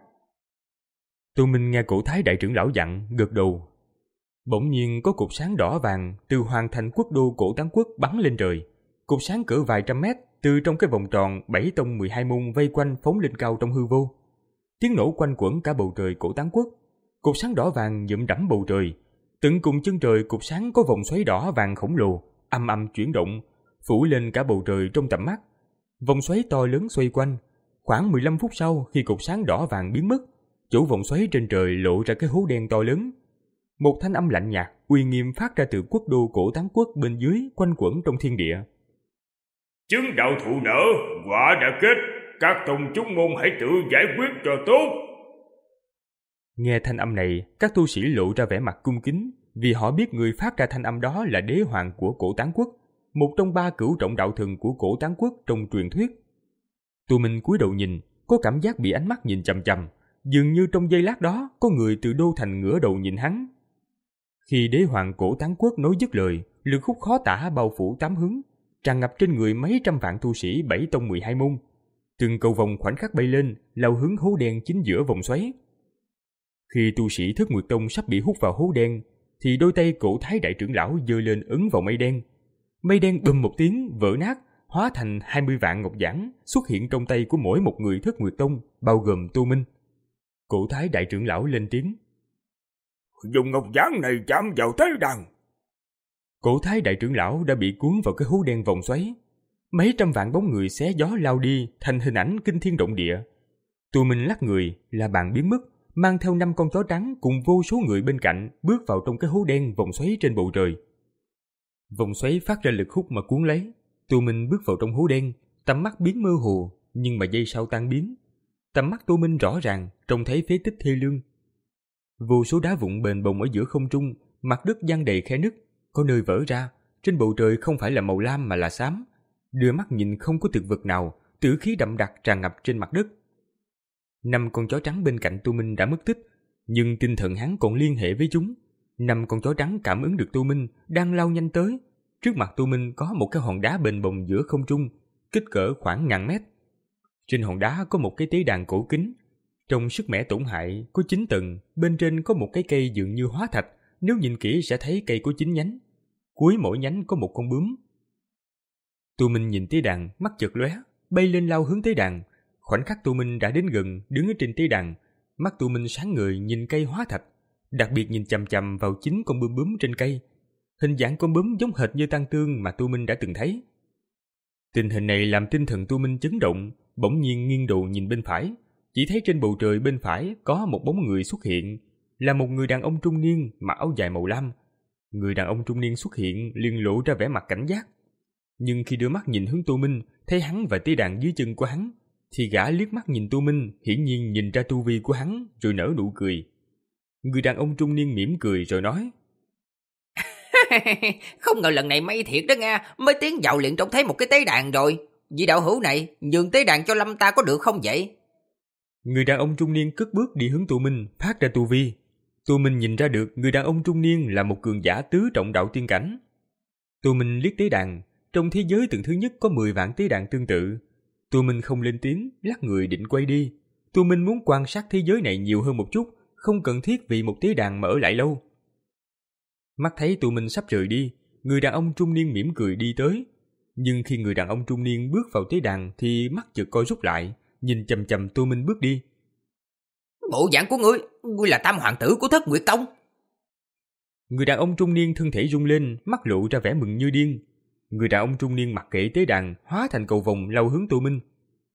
Tô Minh nghe Cổ Thái đại trưởng lão dặn, gật đầu. Bỗng nhiên có cột sáng đỏ vàng từ hoàng thành quốc đô Cổ Tán Quốc bắn lên trời. Cột sáng cỡ vài trăm mét từ trong cái vòng tròn bảy tông mười hai môn vây quanh phóng lên cao trong hư vô. Tiếng nổ quanh quẩn cả bầu trời Cổ Tán Quốc. Cột sáng đỏ vàng nhuộm đẫm bầu trời. Tận cùng chân trời cột sáng có vòng xoáy đỏ vàng khổng lồ, âm âm chuyển động, phủ lên cả bầu trời trong tầm mắt. Vòng xoáy to lớn xoay quanh. Khoảng mười lăm phút sau, khi cột sáng đỏ vàng biến mất, chỗ vòng xoáy trên trời lộ ra cái hố đen to lớn. Một thanh âm lạnh nhạt, uy nghiêm phát ra từ quốc đô Cổ Tán Quốc bên dưới quanh quẩn trong thiên địa. Chứng đạo thụ nở, quả đã kết, các tông chúng môn hãy tự giải quyết cho tốt. Nghe thanh âm này, các tu sĩ lộ ra vẻ mặt cung kính, vì họ biết người phát ra thanh âm đó là đế hoàng của Cổ Tán Quốc, một trong ba cửu trọng đạo thần của Cổ Tán Quốc trong truyền thuyết. Tô Minh cúi đầu nhìn, có cảm giác bị ánh mắt nhìn chằm chằm, dường như trong giây lát đó có người từ đô thành ngửa đầu nhìn hắn. Khi đế hoàng Cổ Tán Quốc nói dứt lời, lực hút khó tả bao phủ tám hướng, tràn ngập trên người mấy trăm vạn tu sĩ bảy tông mười hai môn. Từng cầu vòng khoảnh khắc bay lên, lao hướng hố đen chính giữa vòng xoáy. Khi tu sĩ Thất Nguyệt Tông sắp bị hút vào hố đen, thì đôi tay Cổ Thái đại trưởng lão giơ lên ấn vào mây đen. Mây đen bùm một tiếng vỡ nát, hóa thành hai mươi vạn ngọc giản xuất hiện trong tay của mỗi một người Thất Nguyệt Tông, bao gồm Tô Minh. Cổ Thái đại trưởng lão lên tiếng. Dùng ngọc giản này chạm vào tế đàn. Cổ Thái đại trưởng lão đã bị cuốn vào cái hố đen vòng xoáy. Mấy trăm vạn bóng người xé gió lao đi thành hình ảnh kinh thiên động địa. Tô Minh lắc người, là bàn biến mất, mang theo năm con chó trắng cùng vô số người bên cạnh bước vào trong cái hố đen vòng xoáy trên bầu trời. Vòng xoáy phát ra lực hút mà cuốn lấy. Tô Minh bước vào trong hố đen, tầm mắt biến mơ hồ, nhưng mà giây sau tan biến. Tầm mắt Tô Minh rõ ràng, trông thấy phế tích thê lương. Vô số đá vụn bềnh bồng ở giữa không trung, mặt đất giăng đầy khe nứt, có nơi vỡ ra. Trên bầu trời không phải là màu lam mà là xám. Đưa mắt nhìn không có thực vật nào, tử khí đậm đặc tràn ngập trên mặt đất. Năm con chó trắng bên cạnh Tô Minh đã mất tích, nhưng tinh thần hắn còn liên hệ với chúng. Năm con chó trắng cảm ứng được Tô Minh đang lao nhanh tới. Trước mặt Tô Minh có một cái hòn đá bềnh bồng giữa không trung, kích cỡ khoảng ngàn mét. Trên hòn đá có một cái tế đàn cổ kính. Trong sức mẻ tổn hại có chín tầng, bên trên có một cái cây dường như hóa thạch, nếu nhìn kỹ sẽ thấy cây có chín nhánh. Cuối mỗi nhánh có một con bướm. Tô Minh nhìn tế đàn, mắt chợt lóe, bay lên lao hướng tế đàn. Khoảnh khắc Tô Minh đã đến gần, đứng ở trên tế đàn, mắt Tô Minh sáng ngời nhìn cây hóa thạch, đặc biệt nhìn chằm chằm vào chính con bướm bướm trên cây. Hình dạng con bướm giống hệt như Tăng Tương mà Tô Minh đã từng thấy. Tình hình này làm tinh thần Tô Minh chấn động, bỗng nhiên nghiêng đầu nhìn bên phải, chỉ thấy trên bầu trời bên phải có một bóng người xuất hiện, là một người đàn ông trung niên mặc áo dài màu lam. Người đàn ông trung niên xuất hiện liền lộ ra vẻ mặt cảnh giác, nhưng khi đưa mắt nhìn hướng Tô Minh, thấy hắn và tế đàn dưới chân của hắn, thì gã liếc mắt nhìn Tô Minh, hiển nhiên nhìn ra tu vi của hắn, rồi nở nụ cười. Người đàn ông trung niên mỉm cười rồi nói: Không ngờ lần này may thiệt đó nha, mới tiến vào liền trông thấy một cái tế đàn rồi. Vị đạo hữu này, nhường tế đàn cho Lâm ta có được không vậy? Người đàn ông trung niên cất bước đi hướng Tô Minh, phát ra tu vi. Tô Minh nhìn ra được người đàn ông trung niên là một cường giả tứ trọng đạo tiên cảnh. Tô Minh liếc tế đàn, trong thế giới tầng thứ nhất có mười vạn tế đàn tương tự. Tô Minh không lên tiếng, lắc người định quay đi. Tô Minh muốn quan sát thế giới này nhiều hơn một chút, không cần thiết vì một tế đàn mà ở lại lâu. Mắt thấy Tô Minh sắp rời đi, người đàn ông trung niên mỉm cười đi tới. Nhưng khi người đàn ông trung niên bước vào tế đàn thì mắt chợt co rút lại, nhìn chằm chằm Tô Minh bước đi. Bộ dạng của ngươi, ngươi là tam hoàng tử của Thất Nguyệt Tông. Người đàn ông trung niên thân thể rung lên, mắt lộ ra vẻ mừng như điên. Người đàn ông trung niên mặc kệ tế đàn, hóa thành cầu vồng lao hướng Tô Minh.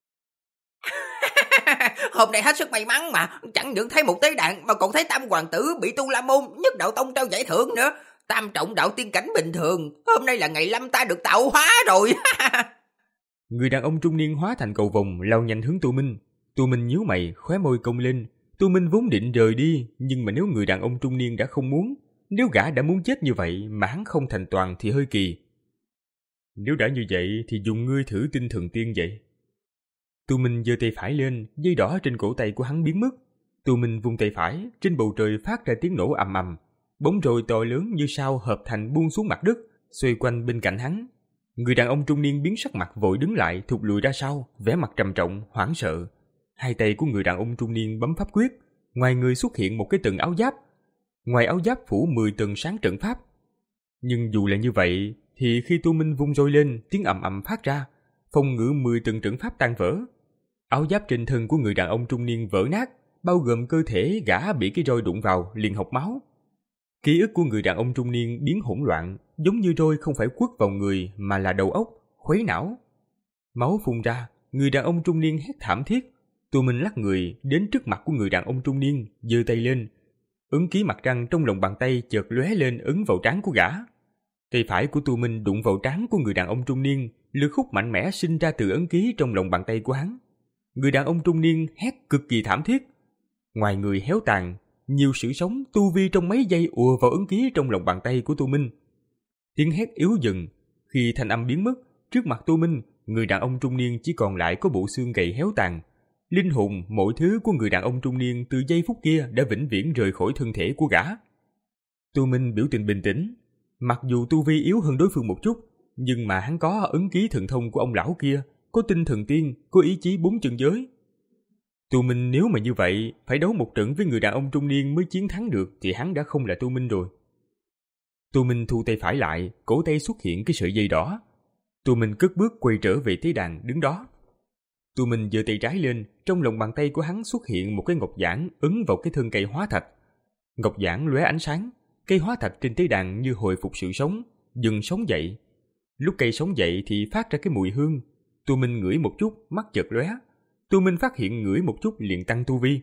Hôm nay hết sức may mắn mà, chẳng những thấy một tế đàn mà còn thấy tam hoàng tử bị Tu La Môn Nhất Đạo Tông trao giải thưởng nữa. Tam trọng đạo tiên cảnh bình thường, hôm nay là ngày Lâm ta được tạo hóa rồi. Người đàn ông trung niên hóa thành cầu vồng lao nhanh hướng Tô Minh. Tô Minh nhíu mày, khóe môi cong lên. Tô Minh vốn định rời đi, nhưng mà nếu người đàn ông trung niên đã không muốn, nếu gã đã muốn chết như vậy mà hắn không thành toàn thì hơi kỳ. Nếu đã như vậy thì dùng ngươi thử tinh thần tiên vậy. Tô Minh giơ tay phải lên, dây đỏ trên cổ tay của hắn biến mất. Tô Minh vung tay phải, trên bầu trời phát ra tiếng nổ ầm ầm. Bóng rồi to lớn như sao hợp thành buông xuống mặt đất, xoay quanh bên cạnh hắn. Người đàn ông trung niên biến sắc mặt vội đứng lại, thụt lùi ra sau, vẻ mặt trầm trọng, hoảng sợ. Hai tay của người đàn ông trung niên bấm pháp quyết, ngoài người xuất hiện một cái tầng áo giáp. Ngoài áo giáp phủ mười tầng sáng trận pháp. Nhưng dù là như vậy, thì khi Tô Minh vung roi lên, tiếng ầm ầm phát ra, phòng ngự mười tầng trận pháp tan vỡ. Áo giáp trên thân của người đàn ông trung niên vỡ nát, bao gồm cơ thể gã bị cái roi đụng vào liền hộc máu. Ký ức của người đàn ông trung niên biến hỗn loạn, giống như roi không phải quất vào người mà là đầu óc, khuấy não. Máu phun ra, người đàn ông trung niên hét thảm thiết. Tô Minh lắc người đến trước mặt của người đàn ông trung niên, giơ tay lên. Ấn ký mặt trăng trong lòng bàn tay chợt lóe lên ấn vào trán của gã. Tay phải của Tô Minh đụng vào trán của người đàn ông trung niên, lực hút mạnh mẽ sinh ra từ ấn ký trong lòng bàn tay của hắn. Người đàn ông trung niên hét cực kỳ thảm thiết. Ngoài người héo tàn, nhiều sự sống tu vi trong mấy giây ùa vào ấn ký trong lòng bàn tay của Tô Minh. Tiếng hét yếu dần, khi thanh âm biến mất, trước mặt Tô Minh, người đàn ông trung niên chỉ còn lại có bộ xương gầy héo tàn. Linh hồn, mọi thứ của người đàn ông trung niên từ giây phút kia đã vĩnh viễn rời khỏi thân thể của gã. Tô Minh biểu tình bình tĩnh, mặc dù tu vi yếu hơn đối phương một chút, nhưng mà hắn có ấn ký thần thông của ông lão kia, có tinh thần tiên, có ý chí bốn chân giới. Tô Minh nếu mà như vậy, phải đấu một trận với người đàn ông trung niên mới chiến thắng được thì hắn đã không là Tô Minh rồi. Tô Minh thu tay phải lại, cổ tay xuất hiện cái sợi dây đỏ. Tô Minh cất bước quay trở về tế đàn đứng đó. Tô Minh giơ tay trái lên, trong lòng bàn tay của hắn xuất hiện một cái ngọc giản ấn vào cái thân cây hóa thạch. Ngọc giản lóe ánh sáng, cây hóa thạch trên tế đàn như hồi phục sự sống, dần sống dậy. Lúc cây sống dậy thì phát ra cái mùi hương. Tô Minh ngửi một chút, mắt chợt lóe. Tô Minh phát hiện ngửi một chút liền tăng tu vi.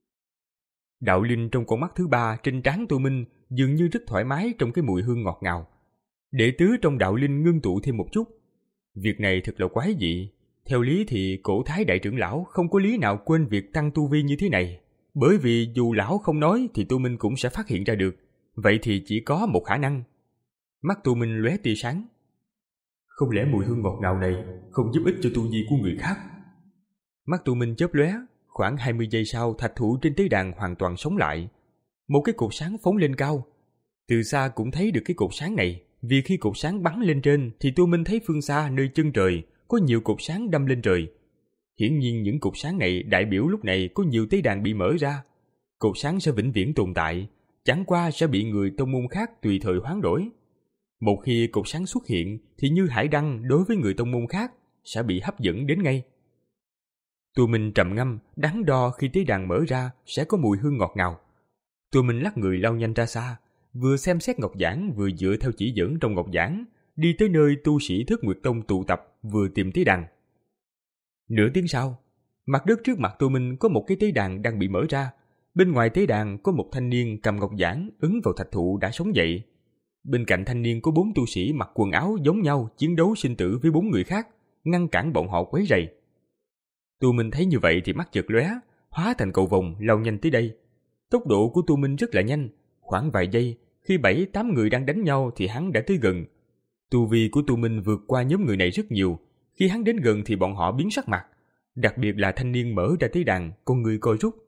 Đạo linh trong con mắt thứ ba trên trán Tô Minh dường như rất thoải mái trong cái mùi hương ngọt ngào. Đệ tứ trong đạo linh ngưng tụ thêm một chút. Việc này thật là quái dị. Theo lý thì cổ thái đại trưởng lão không có lý nào quên việc tăng tu vi như thế này. Bởi vì dù lão không nói thì Tô Minh cũng sẽ phát hiện ra được. Vậy thì chỉ có một khả năng. Mắt Tô Minh lóe tia sáng. Không lẽ mùi hương ngọt ngào này không giúp ích cho tu vi của người khác? Mắt Tô Minh chớp lóe, khoảng hai mươi giây sau thạch thủ trên tế đàn hoàn toàn sống lại. Một cái cột sáng phóng lên cao. Từ xa cũng thấy được cái cột sáng này, vì khi cột sáng bắn lên trên thì Tô Minh thấy phương xa nơi chân trời có nhiều cột sáng đâm lên trời. Hiển nhiên những cột sáng này đại biểu lúc này có nhiều tế đàn bị mở ra. Cột sáng sẽ vĩnh viễn tồn tại, chẳng qua sẽ bị người tông môn khác tùy thời hoán đổi. Một khi cột sáng xuất hiện thì như hải đăng đối với người tông môn khác sẽ bị hấp dẫn đến ngay. Tô Minh trầm ngâm, đắn đo khi tế đàn mở ra sẽ có mùi hương ngọt ngào. Tô Minh lắc người lao nhanh ra xa, vừa xem xét ngọc giản vừa dựa theo chỉ dẫn trong ngọc giản, đi tới nơi tu sĩ Thất Nguyệt Tông tụ tập, vừa tìm tế đàn. Nửa tiếng sau, mặt đất trước mặt Tô Minh có một cái tế đàn đang bị mở ra. Bên ngoài tế đàn có một thanh niên cầm ngọc giản ấn vào thạch thụ đã sống dậy. Bên cạnh thanh niên có bốn tu sĩ mặc quần áo giống nhau chiến đấu sinh tử với bốn người khác, ngăn cản bọn họ quấy rầy. Tô Minh thấy như vậy thì mắt chợt lóe, hóa thành cầu vồng lao nhanh tới đây. Tốc độ của Tô Minh rất là nhanh, khoảng vài giây, khi bảy tám người đang đánh nhau thì hắn đã tới gần. Tu vi của Tô Minh vượt qua nhóm người này rất nhiều, khi hắn đến gần thì bọn họ biến sắc mặt, đặc biệt là thanh niên mở ra tế đàn, con người co rút.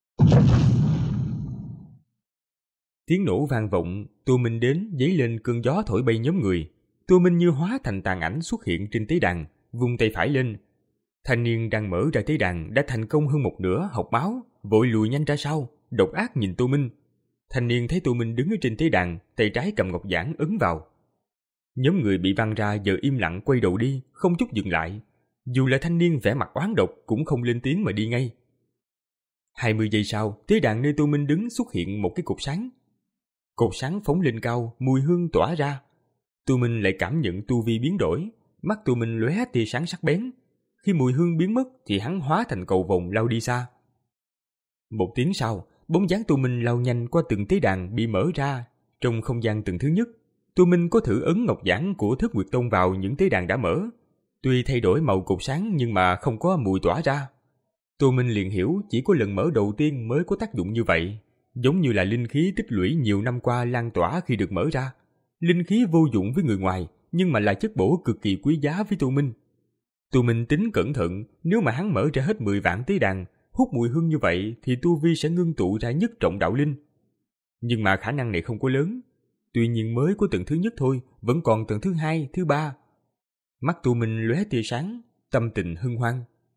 Tiếng nổ vang vọng, Tô Minh đến dấy lên cơn gió thổi bay nhóm người. Tô Minh như hóa thành tàn ảnh xuất hiện trên tế đàn, vung tay phải lên. Thanh niên đang mở ra tế đàn đã thành công hơn một nửa học máu, vội lùi nhanh ra sau, độc ác nhìn Tô Minh. Thanh niên thấy Tô Minh đứng ở trên tế đàn, tay trái cầm ngọc giản ấn vào. Nhóm người bị văng ra giờ im lặng quay đầu đi, không chút dừng lại. Dù là thanh niên vẻ mặt oán độc cũng không lên tiếng mà đi ngay. Hai mươi giây sau, tế đàn nơi Tô Minh đứng xuất hiện một cái cột sáng. Cột sáng phóng lên cao, mùi hương tỏa ra. Tô Minh lại cảm nhận tu vi biến đổi, mắt Tô Minh lóe tia sáng sắc bén. Khi mùi hương biến mất thì hắn hóa thành cầu vồng lao đi xa. Một tiếng sau, bóng dáng Tô Minh lao nhanh qua từng tế đàn bị mở ra. Trong không gian từng thứ nhất, Tô Minh có thử ấn ngọc giản của Thất Nguyệt Tông vào những tế đàn đã mở. Tuy thay đổi màu cột sáng nhưng mà không có mùi tỏa ra. Tô Minh liền hiểu chỉ có lần mở đầu tiên mới có tác dụng như vậy, giống như là linh khí tích lũy nhiều năm qua lan tỏa khi được mở ra. Linh khí vô dụng với người ngoài, nhưng mà là chất bổ cực kỳ quý giá với Tô Minh. Tô Minh tính cẩn thận, nếu mà hắn mở ra hết mười vạn tế đàn, hút mùi hương như vậy thì tu vi sẽ ngưng tụ ra nhất trọng đạo linh. Nhưng mà khả năng này không có lớn. Tuy nhiên mới có tầng thứ nhất thôi, vẫn còn tầng thứ hai, thứ ba. Mắt Tô Minh lóe tia sáng, tâm tình hân hoan.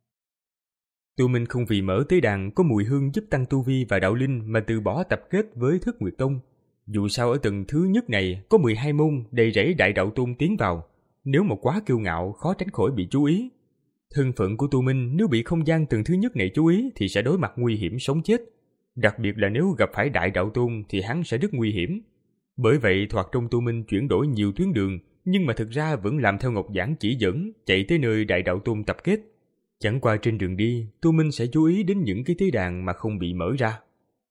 Tô Minh không vì mở tế đàn có mùi hương giúp tăng tu vi và đạo linh mà từ bỏ tập kết với Thất Nguyệt Tông. Dù sao ở tầng thứ nhất này có mười hai môn đầy rẫy đại đạo tôn tiến vào, nếu mà quá kiêu ngạo khó tránh khỏi bị chú ý. Thân phận của Tô Minh nếu bị không gian tầng thứ nhất này chú ý thì sẽ đối mặt nguy hiểm sống chết. Đặc biệt là nếu gặp phải đại đạo tôn thì hắn sẽ rất nguy hiểm. Bởi vậy thoạt trong Tô Minh chuyển đổi nhiều tuyến đường, nhưng mà thực ra vẫn làm theo ngọc giản chỉ dẫn, chạy tới nơi đại đạo tôn tập kết. Chẳng qua trên đường đi, Tô Minh sẽ chú ý đến những cái tế đàn mà không bị mở ra.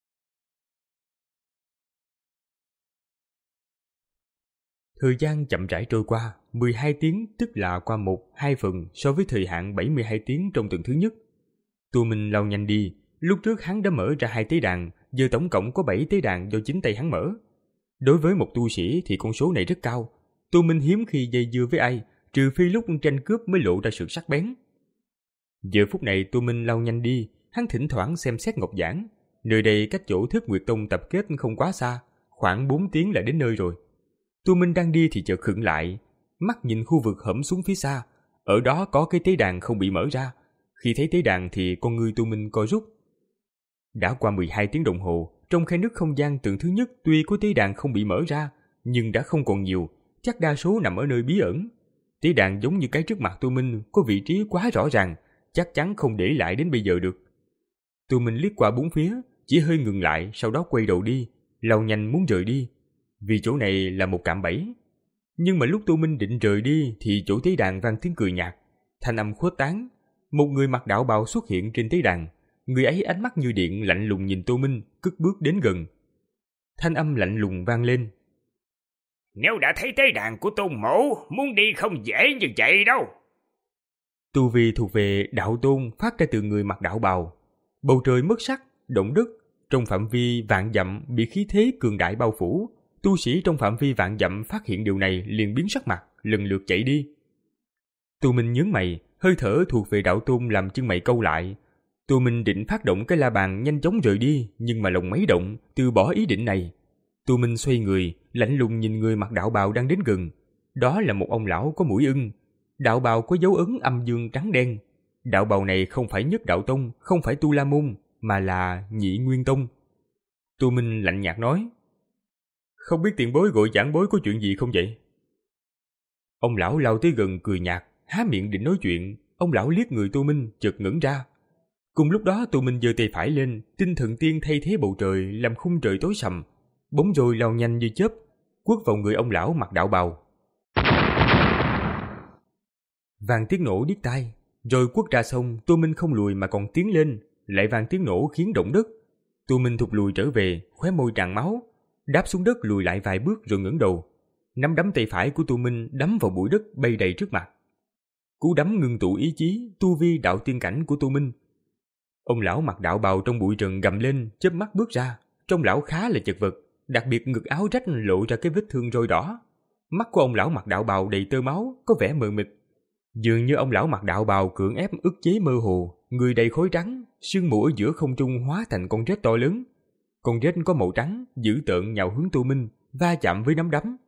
Thời gian chậm rãi trôi qua, mười hai tiếng tức là qua một, hai phần so với thời hạn bảy mươi hai tiếng trong tuần thứ nhất. Tô Minh lao nhanh đi, lúc trước hắn đã mở ra hai tế đàn, giờ tổng cộng có bảy tế đàn do chính tay hắn mở. Đối với một tu sĩ thì con số này rất cao. Tô Minh hiếm khi dây dưa với ai, trừ phi lúc tranh cướp mới lộ ra sự sắc bén. Giờ phút này Tô Minh lao nhanh đi, hắn thỉnh thoảng xem xét ngọc giản. Nơi đây cách chỗ Thất Nguyệt Tông tập kết không quá xa, khoảng bốn tiếng là đến nơi rồi. Tô Minh đang đi thì chợt khựng lại, mắt nhìn khu vực hõm xuống phía xa, ở đó có cái tế đàn không bị mở ra. Khi thấy tế đàn thì con người Tô Minh co rút. Đã qua mười hai tiếng đồng hồ, trong khe nứt không gian tầng thứ nhất tuy có tế đàn không bị mở ra, nhưng đã không còn nhiều, chắc đa số nằm ở nơi bí ẩn. Tế đàn giống như cái trước mặt Tô Minh có vị trí quá rõ ràng, chắc chắn không để lại đến bây giờ được. Tô Minh liếc qua bốn phía, chỉ hơi ngừng lại, sau đó quay đầu đi, lao nhanh muốn rời đi, vì chỗ này là một cạm bẫy. Nhưng mà lúc Tô Minh định rời đi thì chỗ tế đàn vang tiếng cười nhạt, thanh âm khuếch tán. Một người mặc đạo bào xuất hiện trên tế đàn, người ấy ánh mắt như điện lạnh lùng nhìn Tô Minh, cất bước đến gần. Thanh âm lạnh lùng vang lên: Nếu đã thấy tế đàn của Tôn Mẫu, muốn đi không dễ như vậy đâu. Tu vi thuộc về đạo tôn phát ra từ người mặc đạo bào. Bầu trời mất sắc, động đất, trong phạm vi vạn dặm bị khí thế cường đại bao phủ. Tu sĩ trong phạm vi vạn dặm phát hiện điều này liền biến sắc mặt, lần lượt chạy đi. Tô Minh nhướng mày, hơi thở thuộc về đạo tôn làm chân mày câu lại. Tô Minh định phát động cái la bàn nhanh chóng rời đi, nhưng mà lòng mấy động, từ bỏ ý định này. Tô Minh xoay người, lạnh lùng nhìn người mặc đạo bào đang đến gần. Đó là một ông lão có mũi ưng. Đạo bào có dấu ấn âm dương trắng đen. Đạo bào này không phải Nhất Đạo Tông, không phải Tu La Môn, mà là Nhị Nguyên Tông. Tô Minh lạnh nhạt nói, không biết tiền bối gọi giảng bối có chuyện gì không vậy? Ông lão lao tới gần cười nhạt, há miệng định nói chuyện. Ông lão liếc người Tô Minh, chợt ngẩn ra. Cùng lúc đó Tô Minh giơ tay phải lên, tinh thần tiên thay thế bầu trời, làm khung trời tối sầm. Bóng rồi lao nhanh như chớp, quất vào người ông lão mặc đạo bào. Vang tiếng nổ điếc tai, rồi quất ra xong, Tô Minh không lùi mà còn tiến lên, lại vang tiếng nổ khiến động đất. Tô Minh thụt lùi trở về, khóe môi tràn máu, đáp xuống đất lùi lại vài bước rồi ngẩng đầu. Nắm đấm tay phải của Tô Minh đấm vào bụi đất bay đầy trước mặt. Cú đấm ngưng tụ ý chí, tu vi đạo tiên cảnh của Tô Minh. Ông lão mặc đạo bào trong bụi rừng gầm lên, chớp mắt bước ra. Trông lão khá là chật vật, đặc biệt ngực áo rách lộ ra cái vết thương roi đỏ. Mắt của ông lão mặc đạo bào đầy tơ máu, có vẻ mờ mịt. Dường như ông lão mặc đạo bào cưỡng ép ức chế mơ hồ, người đầy khói trắng, sương mù ở giữa không trung hóa thành con rết to lớn. Con rết có màu trắng, dữ tợn nhào hướng Tô Minh, va chạm với nắm đấm.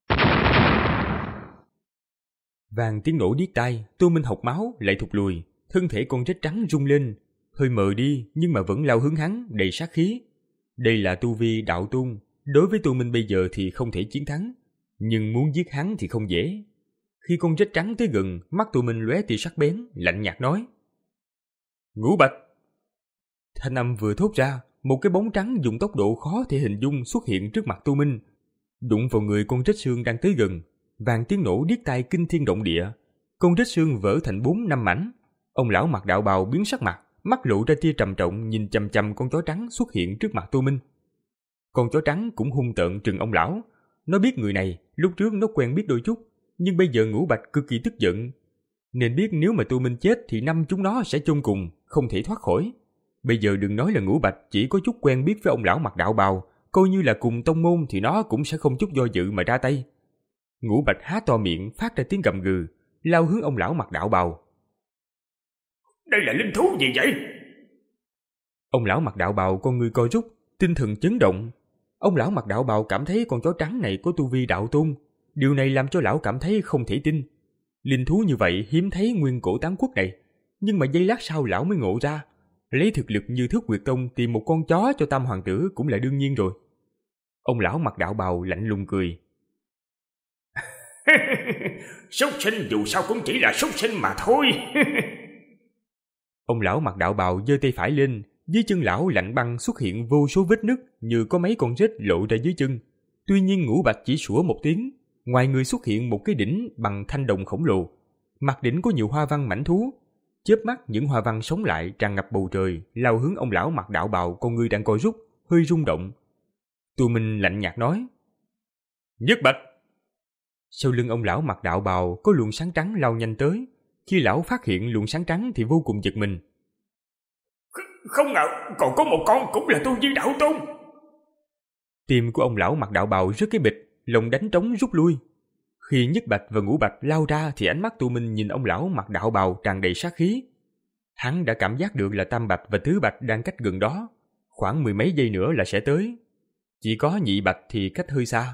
Vang tiếng nổ điếc tai, Tô Minh hộc máu lại thụt lùi, thân thể con rết trắng rung lên, hơi mờ đi nhưng mà vẫn lao hướng hắn, đầy sát khí. Đây là tu vi đạo tôn, đối với Tô Minh bây giờ thì không thể chiến thắng, nhưng muốn giết hắn thì không dễ. Khi con rết trắng tới gần, mắt Tô Minh lóe tia sắc bén, lạnh nhạt nói: Ngũ Bạch. Thanh âm vừa thốt ra, một cái bóng trắng dùng tốc độ khó thể hình dung xuất hiện trước mặt Tô Minh, đụng vào người con rết xương đang tới gần. Vang tiếng nổ điếc tai kinh thiên động địa, con rết xương vỡ thành bốn năm mảnh. Ông lão mặc đạo bào biến sắc mặt, mắt lộ ra tia trầm trọng, nhìn chằm chằm con chó trắng xuất hiện trước mặt Tô Minh. Con chó trắng cũng hung tợn trừng ông lão. Nó biết người này, lúc trước nó quen biết đôi chút, nhưng bây giờ Ngũ Bạch cực kỳ tức giận, nên biết nếu mà Tô Minh chết thì năm chúng nó sẽ chôn cùng, không thể thoát khỏi. Bây giờ đừng nói là Ngũ Bạch chỉ có chút quen biết với ông lão mặc đạo bào, coi như là cùng tông môn thì nó cũng sẽ không chút do dự mà ra tay. Ngũ Bạch há to miệng phát ra tiếng gầm gừ, lao hướng ông lão mặc đạo bào. Đây là linh thú gì vậy? Ông lão mặc đạo bào con người co rút, tinh thần chấn động. Ông lão mặc đạo bào cảm thấy con chó trắng này có tu vi đạo tôn. Điều này làm cho lão cảm thấy không thể tin. Linh thú như vậy hiếm thấy nguyên cổ tám quốc này. Nhưng mà giây lát sau lão mới ngộ ra, lấy thực lực như Thước Nguyệt Tông tìm một con chó cho Tam Hoàng tử cũng là đương nhiên rồi. Ông lão mặc đạo bào lạnh lùng cười. Súc sinh dù sao cũng chỉ là súc sinh mà thôi. Ông lão mặc đạo bào giơ tay phải lên, dưới chân lão lạnh băng xuất hiện vô số vết nứt như có mấy con rết lộ ra dưới chân. Tuy nhiên Ngũ Bạch chỉ sủa một tiếng, ngoài người xuất hiện một cái đỉnh bằng thanh đồng khổng lồ. Mặt đỉnh có nhiều hoa văn mảnh thú, chớp mắt những hoa văn sống lại tràn ngập bầu trời, lao hướng ông lão mặc đạo bào con người đang co rút, hơi rung động. Tô Minh lạnh nhạt nói: Nhất Bạch. Sau lưng ông lão mặc đạo bào có luồng sáng trắng lao nhanh tới. Khi lão phát hiện luồng sáng trắng thì vô cùng giật mình. Không ngờ còn có một con cũng là tu vi đạo tôn. Tim của ông lão mặc đạo bào rớt cái bịch, lòng đánh trống rút lui. Khi Nhất Bạch và Ngũ Bạch lao ra thì ánh mắt Tô Minh nhìn ông lão mặc đạo bào tràn đầy sát khí. Hắn đã cảm giác được là Tam Bạch và Tứ Bạch đang cách gần đó, khoảng mười mấy giây nữa là sẽ tới. Chỉ có Nhị Bạch thì cách hơi xa.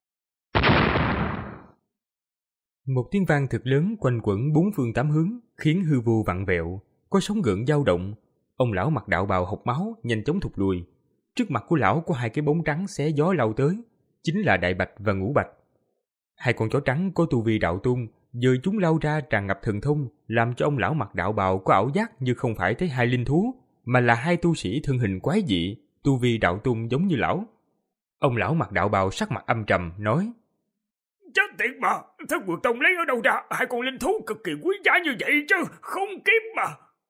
Một tiếng vang thật lớn quanh quẩn bốn phương tám hướng, khiến hư vô vặn vẹo, có sóng gợn dao động. Ông lão mặc đạo bào hộc máu, nhanh chóng thụt lùi. Trước mặt của lão có hai cái bóng trắng xé gió lao tới, chính là Đại Bạch và Ngũ Bạch. Hai con chó trắng có tu vi đạo tôn, giờ chúng lao ra tràn ngập thần thông, làm cho ông lão mặc đạo bào có ảo giác như không phải thấy hai linh thú, mà là hai tu sĩ thân hình quái dị, tu vi đạo tôn giống như lão. Ông lão mặc đạo bào sắc mặt âm trầm nói: Chết tiệt mà, Thất Nguyệt Tông lấy ở đâu ra hai con linh thú cực kỳ quý giá như vậy chứ, không kiếm mà.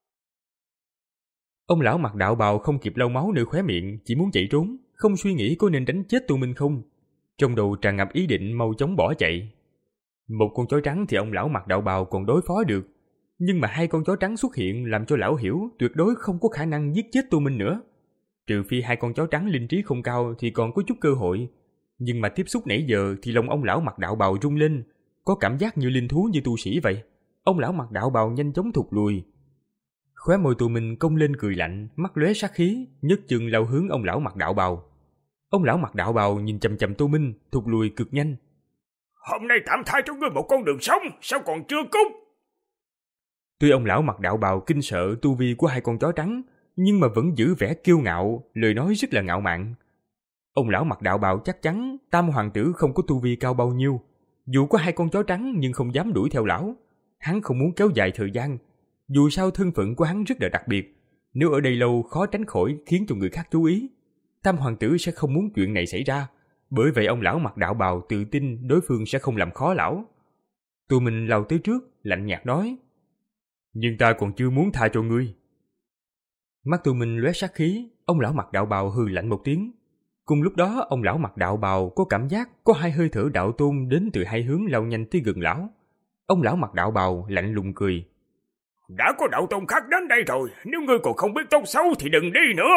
Ông lão mặc đạo bào không kịp lau máu nơi khóe miệng, chỉ muốn chạy trốn, không suy nghĩ có nên đánh chết Tô Minh không. Trong đầu tràn ngập ý định mau chóng bỏ chạy. Một con chó trắng thì ông lão mặc đạo bào còn đối phó được, nhưng mà hai con chó trắng xuất hiện làm cho lão hiểu tuyệt đối không có khả năng giết chết Tô Minh nữa. Trừ phi hai con chó trắng linh trí không cao thì còn có chút cơ hội. Nhưng mà tiếp xúc nãy giờ thì lòng ông lão mặc đạo bào rung lên, có cảm giác như linh thú như tu sĩ vậy. Ông lão mặc đạo bào nhanh chóng thụt lùi. Khóe môi Tô Minh cong lên cười lạnh, mắt lóe sát khí, nhấc chân lao hướng ông lão mặc đạo bào. Ông lão mặc đạo bào nhìn chằm chằm Tô Minh, thụt lùi cực nhanh. Hôm nay tạm tha cho ngươi một con đường sống, sao còn chưa cút? Tuy ông lão mặc đạo bào kinh sợ tu vi của hai con chó trắng, nhưng mà vẫn giữ vẻ kiêu ngạo, lời nói rất là ngạo mạn. Ông lão mặc đạo bào chắc chắn Tam hoàng tử không có tu vi cao bao nhiêu. Dù có hai con chó trắng nhưng không dám đuổi theo lão. Hắn không muốn kéo dài thời gian. Dù sao thân phận của hắn rất là đặc biệt. Nếu ở đây lâu khó tránh khỏi khiến cho người khác chú ý. Tam hoàng tử sẽ không muốn chuyện này xảy ra. Bởi vậy ông lão mặc đạo bào tự tin đối phương sẽ không làm khó lão. Tụi mình lao tới trước, lạnh nhạt nói: Nhưng ta còn chưa muốn tha cho ngươi. Mắt tụi mình lóe sát khí, ông lão mặc đạo bào hừ lạnh một tiếng. Cùng lúc đó, ông lão mặc đạo bào có cảm giác có hai hơi thở đạo tôn đến từ hai hướng lao nhanh tới gần lão. Ông lão mặc đạo bào lạnh lùng cười: Đã có đạo tôn khác đến đây rồi, nếu ngươi còn không biết tốt xấu thì đừng đi nữa.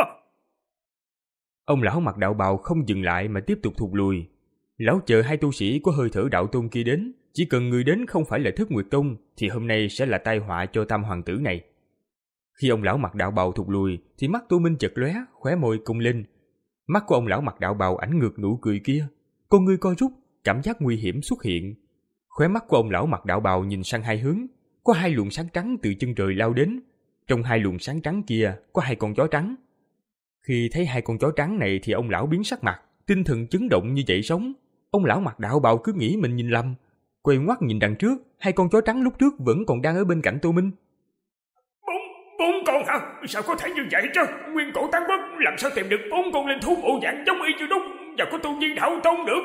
Ông lão mặc đạo bào không dừng lại mà tiếp tục thụt lùi. Lão chờ hai tu sĩ có hơi thở đạo tôn kia đến, chỉ cần người đến không phải là Thất Nguyệt Tông thì hôm nay sẽ là tai họa cho Tam hoàng tử này. Khi ông lão mặc đạo bào thụt lùi thì mắt Tô Minh chợt lóe, khóe môi cong lên. Mắt của ông lão mặc đạo bào ảnh ngược nụ cười kia, con ngươi co rút, cảm giác nguy hiểm xuất hiện. Khóe mắt của ông lão mặc đạo bào nhìn sang hai hướng, có hai luồng sáng trắng từ chân trời lao đến. Trong hai luồng sáng trắng kia có hai con chó trắng. Khi thấy hai con chó trắng này thì ông lão biến sắc mặt, tinh thần chấn động như dậy sóng. Ông lão mặc đạo bào cứ nghĩ mình nhìn lầm, quay ngoắt nhìn đằng trước, hai con chó trắng lúc trước vẫn còn đang ở bên cạnh Tô Minh. Bốn, bốn con hả? Sao có thể như vậy chứ? Nguyên cổ Tán Quốc làm sao tìm được bốn con linh thú bộ dạng giống y như đúc và có tu vi đạo tôn được?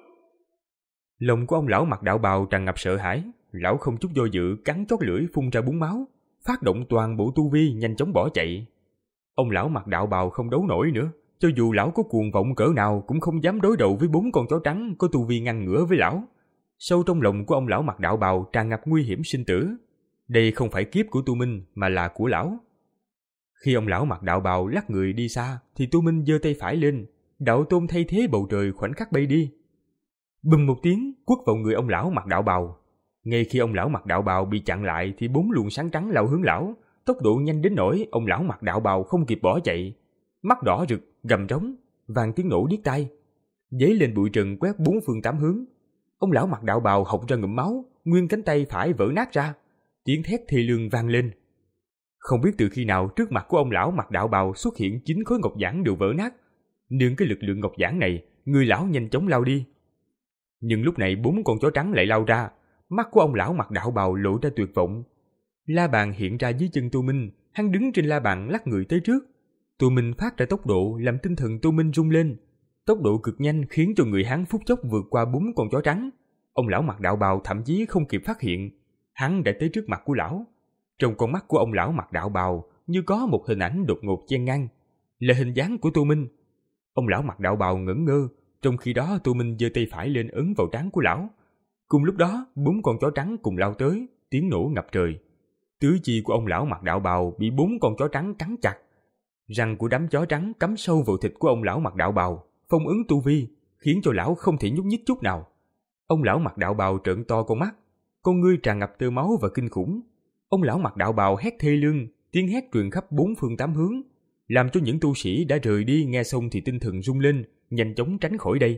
Lòng của ông lão mặc đạo bào tràn ngập sợ hãi, lão không chút do dự cắn chót lưỡi phun ra búng máu, phát động toàn bộ tu vi nhanh chóng bỏ chạy. Ông lão mặc đạo bào không đấu nổi nữa, cho dù lão có cuồng vọng cỡ nào cũng không dám đối đầu với bốn con chó trắng có tu vi ngăn ngửa với lão. Sâu trong lòng của ông lão mặc đạo bào tràn ngập nguy hiểm sinh tử. Đây không phải kiếp của Tu Minh mà là của lão. Khi ông lão mặc đạo bào lắc người đi xa thì Tu Minh giơ tay phải lên, đạo tôn thay thế bầu trời khoảnh khắc bay đi. Bùm một tiếng quất vào người ông lão mặc đạo bào. Ngay khi ông lão mặc đạo bào bị chặn lại thì bốn luồng sáng trắng lao hướng lão, tốc độ nhanh đến nỗi ông lão mặc đạo bào không kịp bỏ chạy. Mắt đỏ rực, gầm rống, vang tiếng nổ điếc tai. Giấy lên bụi trần quét bốn phương tám hướng. Ông lão mặc đạo bào hộc ra ngụm máu, nguyên cánh tay phải vỡ nát ra. Tiếng thét thê lương vang lên. Không biết từ khi nào trước mặt của ông lão mặc đạo bào xuất hiện chín khối ngọc giản đều vỡ nát. Nương cái lực lượng ngọc giản này, người lão nhanh chóng lao đi. Nhưng lúc này bốn con chó trắng lại lao ra. Mắt của ông lão mặc đạo bào lộ ra tuyệt vọng. La bàn hiện ra dưới chân Tô Minh, hắn đứng trên la bàn lắc người tới trước. Tô Minh phát ra tốc độ làm tinh thần Tô Minh rung lên. Tốc độ cực nhanh khiến cho người hắn phút chốc vượt qua bốn con chó trắng. Ông lão mặc đạo bào thậm chí không kịp phát hiện, hắn đã tới trước mặt của lão. Trong con mắt của ông lão mặc đạo bào như có một hình ảnh đột ngột chen ngang, là hình dáng của Tô Minh. Ông lão mặc đạo bào ngẩn ngơ, trong khi đó Tô Minh giơ tay phải lên ấn vào trán của lão. Cùng lúc đó, bốn con chó trắng cùng lao tới, tiếng nổ ngập trời. Tứ chi của ông lão mặc đạo bào bị bốn con chó trắng cắn chặt. Răng của đám chó trắng cắm sâu vào thịt của ông lão mặc đạo bào, phong ấn tu vi, khiến cho lão không thể nhúc nhích chút nào. Ông lão mặc đạo bào trợn to con mắt, con ngươi tràn ngập tơ máu và kinh khủng. Ông lão mặc đạo bào hét thê lương, tiếng hét truyền khắp bốn phương tám hướng, làm cho những tu sĩ đã rời đi nghe xong thì tinh thần rung lên, nhanh chóng tránh khỏi đây.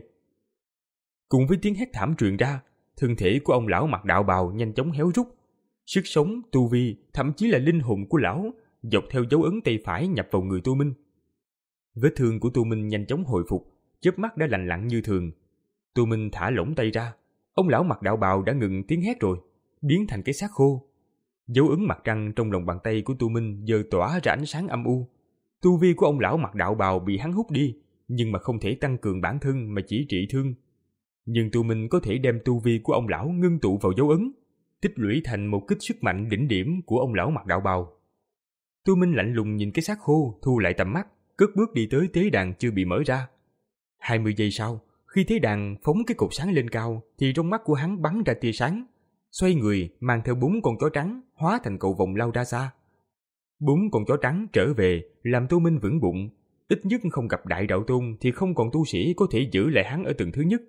Cùng với tiếng hét thảm truyền ra, thân thể của ông lão mặc đạo bào nhanh chóng héo rút. Sức sống, tu vi, thậm chí là linh hồn của lão dọc theo dấu ấn tay phải nhập vào người Tô Minh. Vết thương của Tô Minh nhanh chóng hồi phục, chớp mắt đã lành lặn như thường. Tô Minh thả lỏng tay ra, ông lão mặc đạo bào đã ngừng tiếng hét rồi, biến thành cái xác khô. Dấu ấn mặt trăng trong lòng bàn tay của Tô Minh giờ tỏa ra ánh sáng âm u. Tu vi của ông lão mặc đạo bào bị hắn hút đi, nhưng mà không thể tăng cường bản thân mà chỉ trị thương. Nhưng Tô Minh có thể đem tu vi của ông lão ngưng tụ vào dấu ấn, tích lũy thành một kích sức mạnh đỉnh điểm của ông lão mặc đạo bào. Tô Minh lạnh lùng nhìn cái xác khô, thu lại tầm mắt, cất bước đi tới tế đàn chưa bị mở ra. Hai mươi giây sau, khi tế đàn phóng cái cột sáng lên cao, thì trong mắt của hắn bắn ra tia sáng. Xoay người, mang theo bốn con chó trắng, hóa thành cầu vồng lao ra xa. Bốn con chó trắng trở về, làm Tô Minh vững bụng. Ít nhất không gặp đại đạo tôn thì không còn tu sĩ có thể giữ lại hắn ở tầng thứ nhất.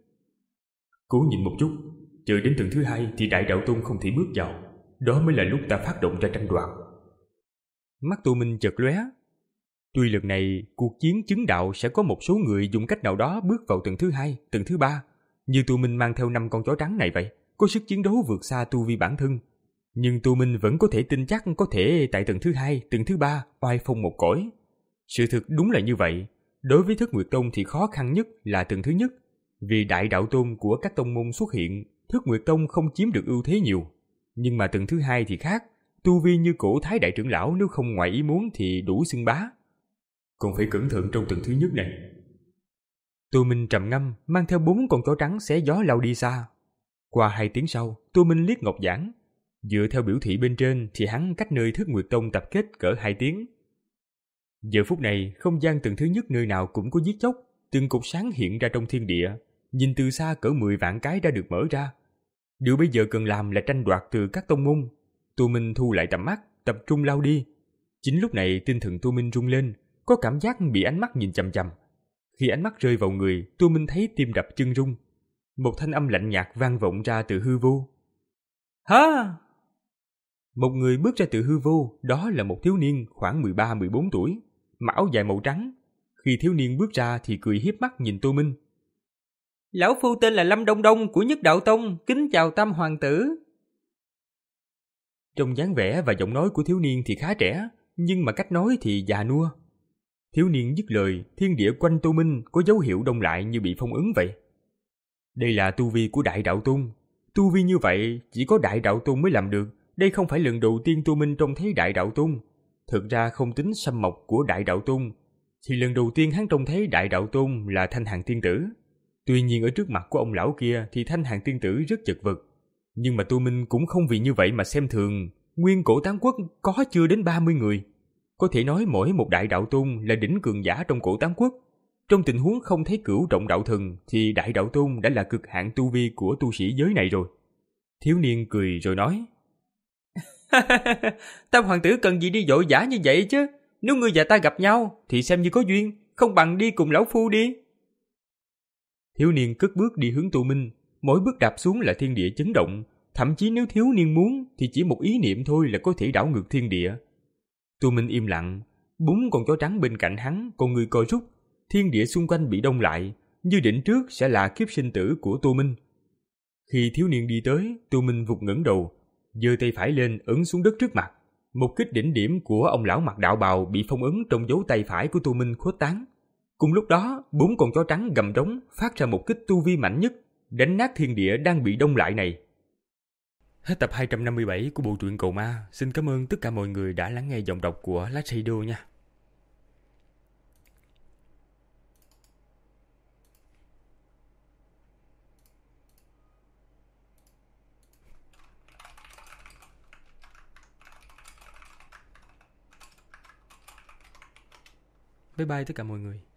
Cố nhìn một chút, chờ đến tầng thứ hai thì đại đạo tôn không thể bước vào. Đó mới là lúc ta phát động ra tranh đoạt. Mắt Tô Minh chợt lóe. Tuy lần này cuộc chiến chứng đạo sẽ có một số người dùng cách nào đó bước vào tầng thứ hai, tầng thứ ba, như Tô Minh mang theo năm con chó trắng này vậy, có sức chiến đấu vượt xa tu vi bản thân. Nhưng Tô Minh vẫn có thể tin chắc có thể tại tầng thứ hai, tầng thứ ba oai phong một cõi. Sự thực đúng là như vậy. Đối với Thất Nguyệt Tông thì khó khăn nhất là tầng thứ nhất. Vì đại đạo tôn của các tông môn xuất hiện, Thất Nguyệt Tông không chiếm được ưu thế nhiều. Nhưng mà tầng thứ hai thì khác. Tu vi như cổ thái đại trưởng lão nếu không ngoài ý muốn thì đủ xưng bá. Còn phải cẩn thận trong tầng thứ nhất này. Tô Minh trầm ngâm, mang theo bốn con chó trắng xé gió lao đi xa. Qua hai tiếng sau, Tô Minh liếc Ngọc Giảng. Dựa theo biểu thị bên trên thì hắn cách nơi Thất Nguyệt Tông tập kết cỡ hai tiếng. Giờ phút này, không gian tầng thứ nhất nơi nào cũng có giết chóc, từng cột sáng hiện ra trong thiên địa, nhìn từ xa cỡ mười vạn cái đã được mở ra. Điều bây giờ cần làm là tranh đoạt từ các tông môn. Tô Minh thu lại tầm mắt, tập trung lao đi. Chính lúc này tinh thần Tô Minh rung lên, có cảm giác bị ánh mắt nhìn chằm chằm. Khi ánh mắt rơi vào người, Tô Minh thấy tim đập chân rung. Một thanh âm lạnh nhạt vang vọng ra từ hư vô. Hả? Một người bước ra từ hư vô, đó là một thiếu niên khoảng mười ba mười bốn tuổi, mặc áo dài màu trắng. Khi thiếu niên bước ra thì cười hiếp mắt nhìn Tô Minh. Lão phu tên là Lâm Đông Đông của Nhất Đạo Tông, kính chào Tam hoàng tử. Trong dáng vẻ và giọng nói của thiếu niên thì khá trẻ, nhưng mà cách nói thì già nua. Thiếu niên dứt lời, thiên địa quanh Tô Minh có dấu hiệu đông lại như bị phong ấn vậy. Đây là tu vi của Đại Đạo Tôn. Tu vi như vậy chỉ có Đại Đạo Tôn mới làm được. Đây không phải lần đầu tiên Tô Minh trông thấy Đại Đạo Tôn. Thực ra không tính sâm mộc của Đại Đạo Tôn, thì lần đầu tiên hắn trông thấy Đại Đạo Tôn là Thanh Hàn Tiên Tử. Tuy nhiên ở trước mặt của ông lão kia thì Thanh Hàn Tiên Tử rất chật vật. Nhưng mà Tô Minh cũng không vì như vậy mà xem thường. Nguyên cổ Tán Quốc có chưa đến ba mươi người. Có thể nói mỗi một Đại Đạo Tôn là đỉnh cường giả trong cổ Tán Quốc. Trong tình huống không thấy cửu trọng đạo thần thì Đại Đạo Tôn đã là cực hạn tu vi của tu sĩ giới này rồi. Thiếu niên cười rồi nói. Tam hoàng tử cần gì đi vội vã như vậy chứ? Nếu ngươi và ta gặp nhau thì xem như có duyên, không bằng đi cùng lão phu đi. Thiếu niên cất bước đi hướng Tô Minh, mỗi bước đạp xuống là thiên địa chấn động, thậm chí nếu thiếu niên muốn thì chỉ một ý niệm thôi là có thể đảo ngược thiên địa. Tô Minh im lặng, bốn con chó trắng bên cạnh hắn, con người co rút, thiên địa xung quanh bị đông lại, như định trước sẽ là kiếp sinh tử của Tô Minh. Khi thiếu niên đi tới, Tô Minh vụt ngẩng đầu, giơ tay phải lên ấn xuống đất trước mặt. Một kích đỉnh điểm của ông lão mặc đạo bào bị phong ấn trong dấu tay phải của Tô Minh khuếch tán. Cùng lúc đó, bốn con chó trắng gầm rống phát ra một kích tu vi mạnh nhất, đánh nát thiên địa đang bị đông lại này. Hết tập hai trăm năm mươi bảy của bộ truyện Cầu Ma. Xin cảm ơn tất cả mọi người đã lắng nghe giọng đọc của Last Radio nha. Bye bye tất cả mọi người.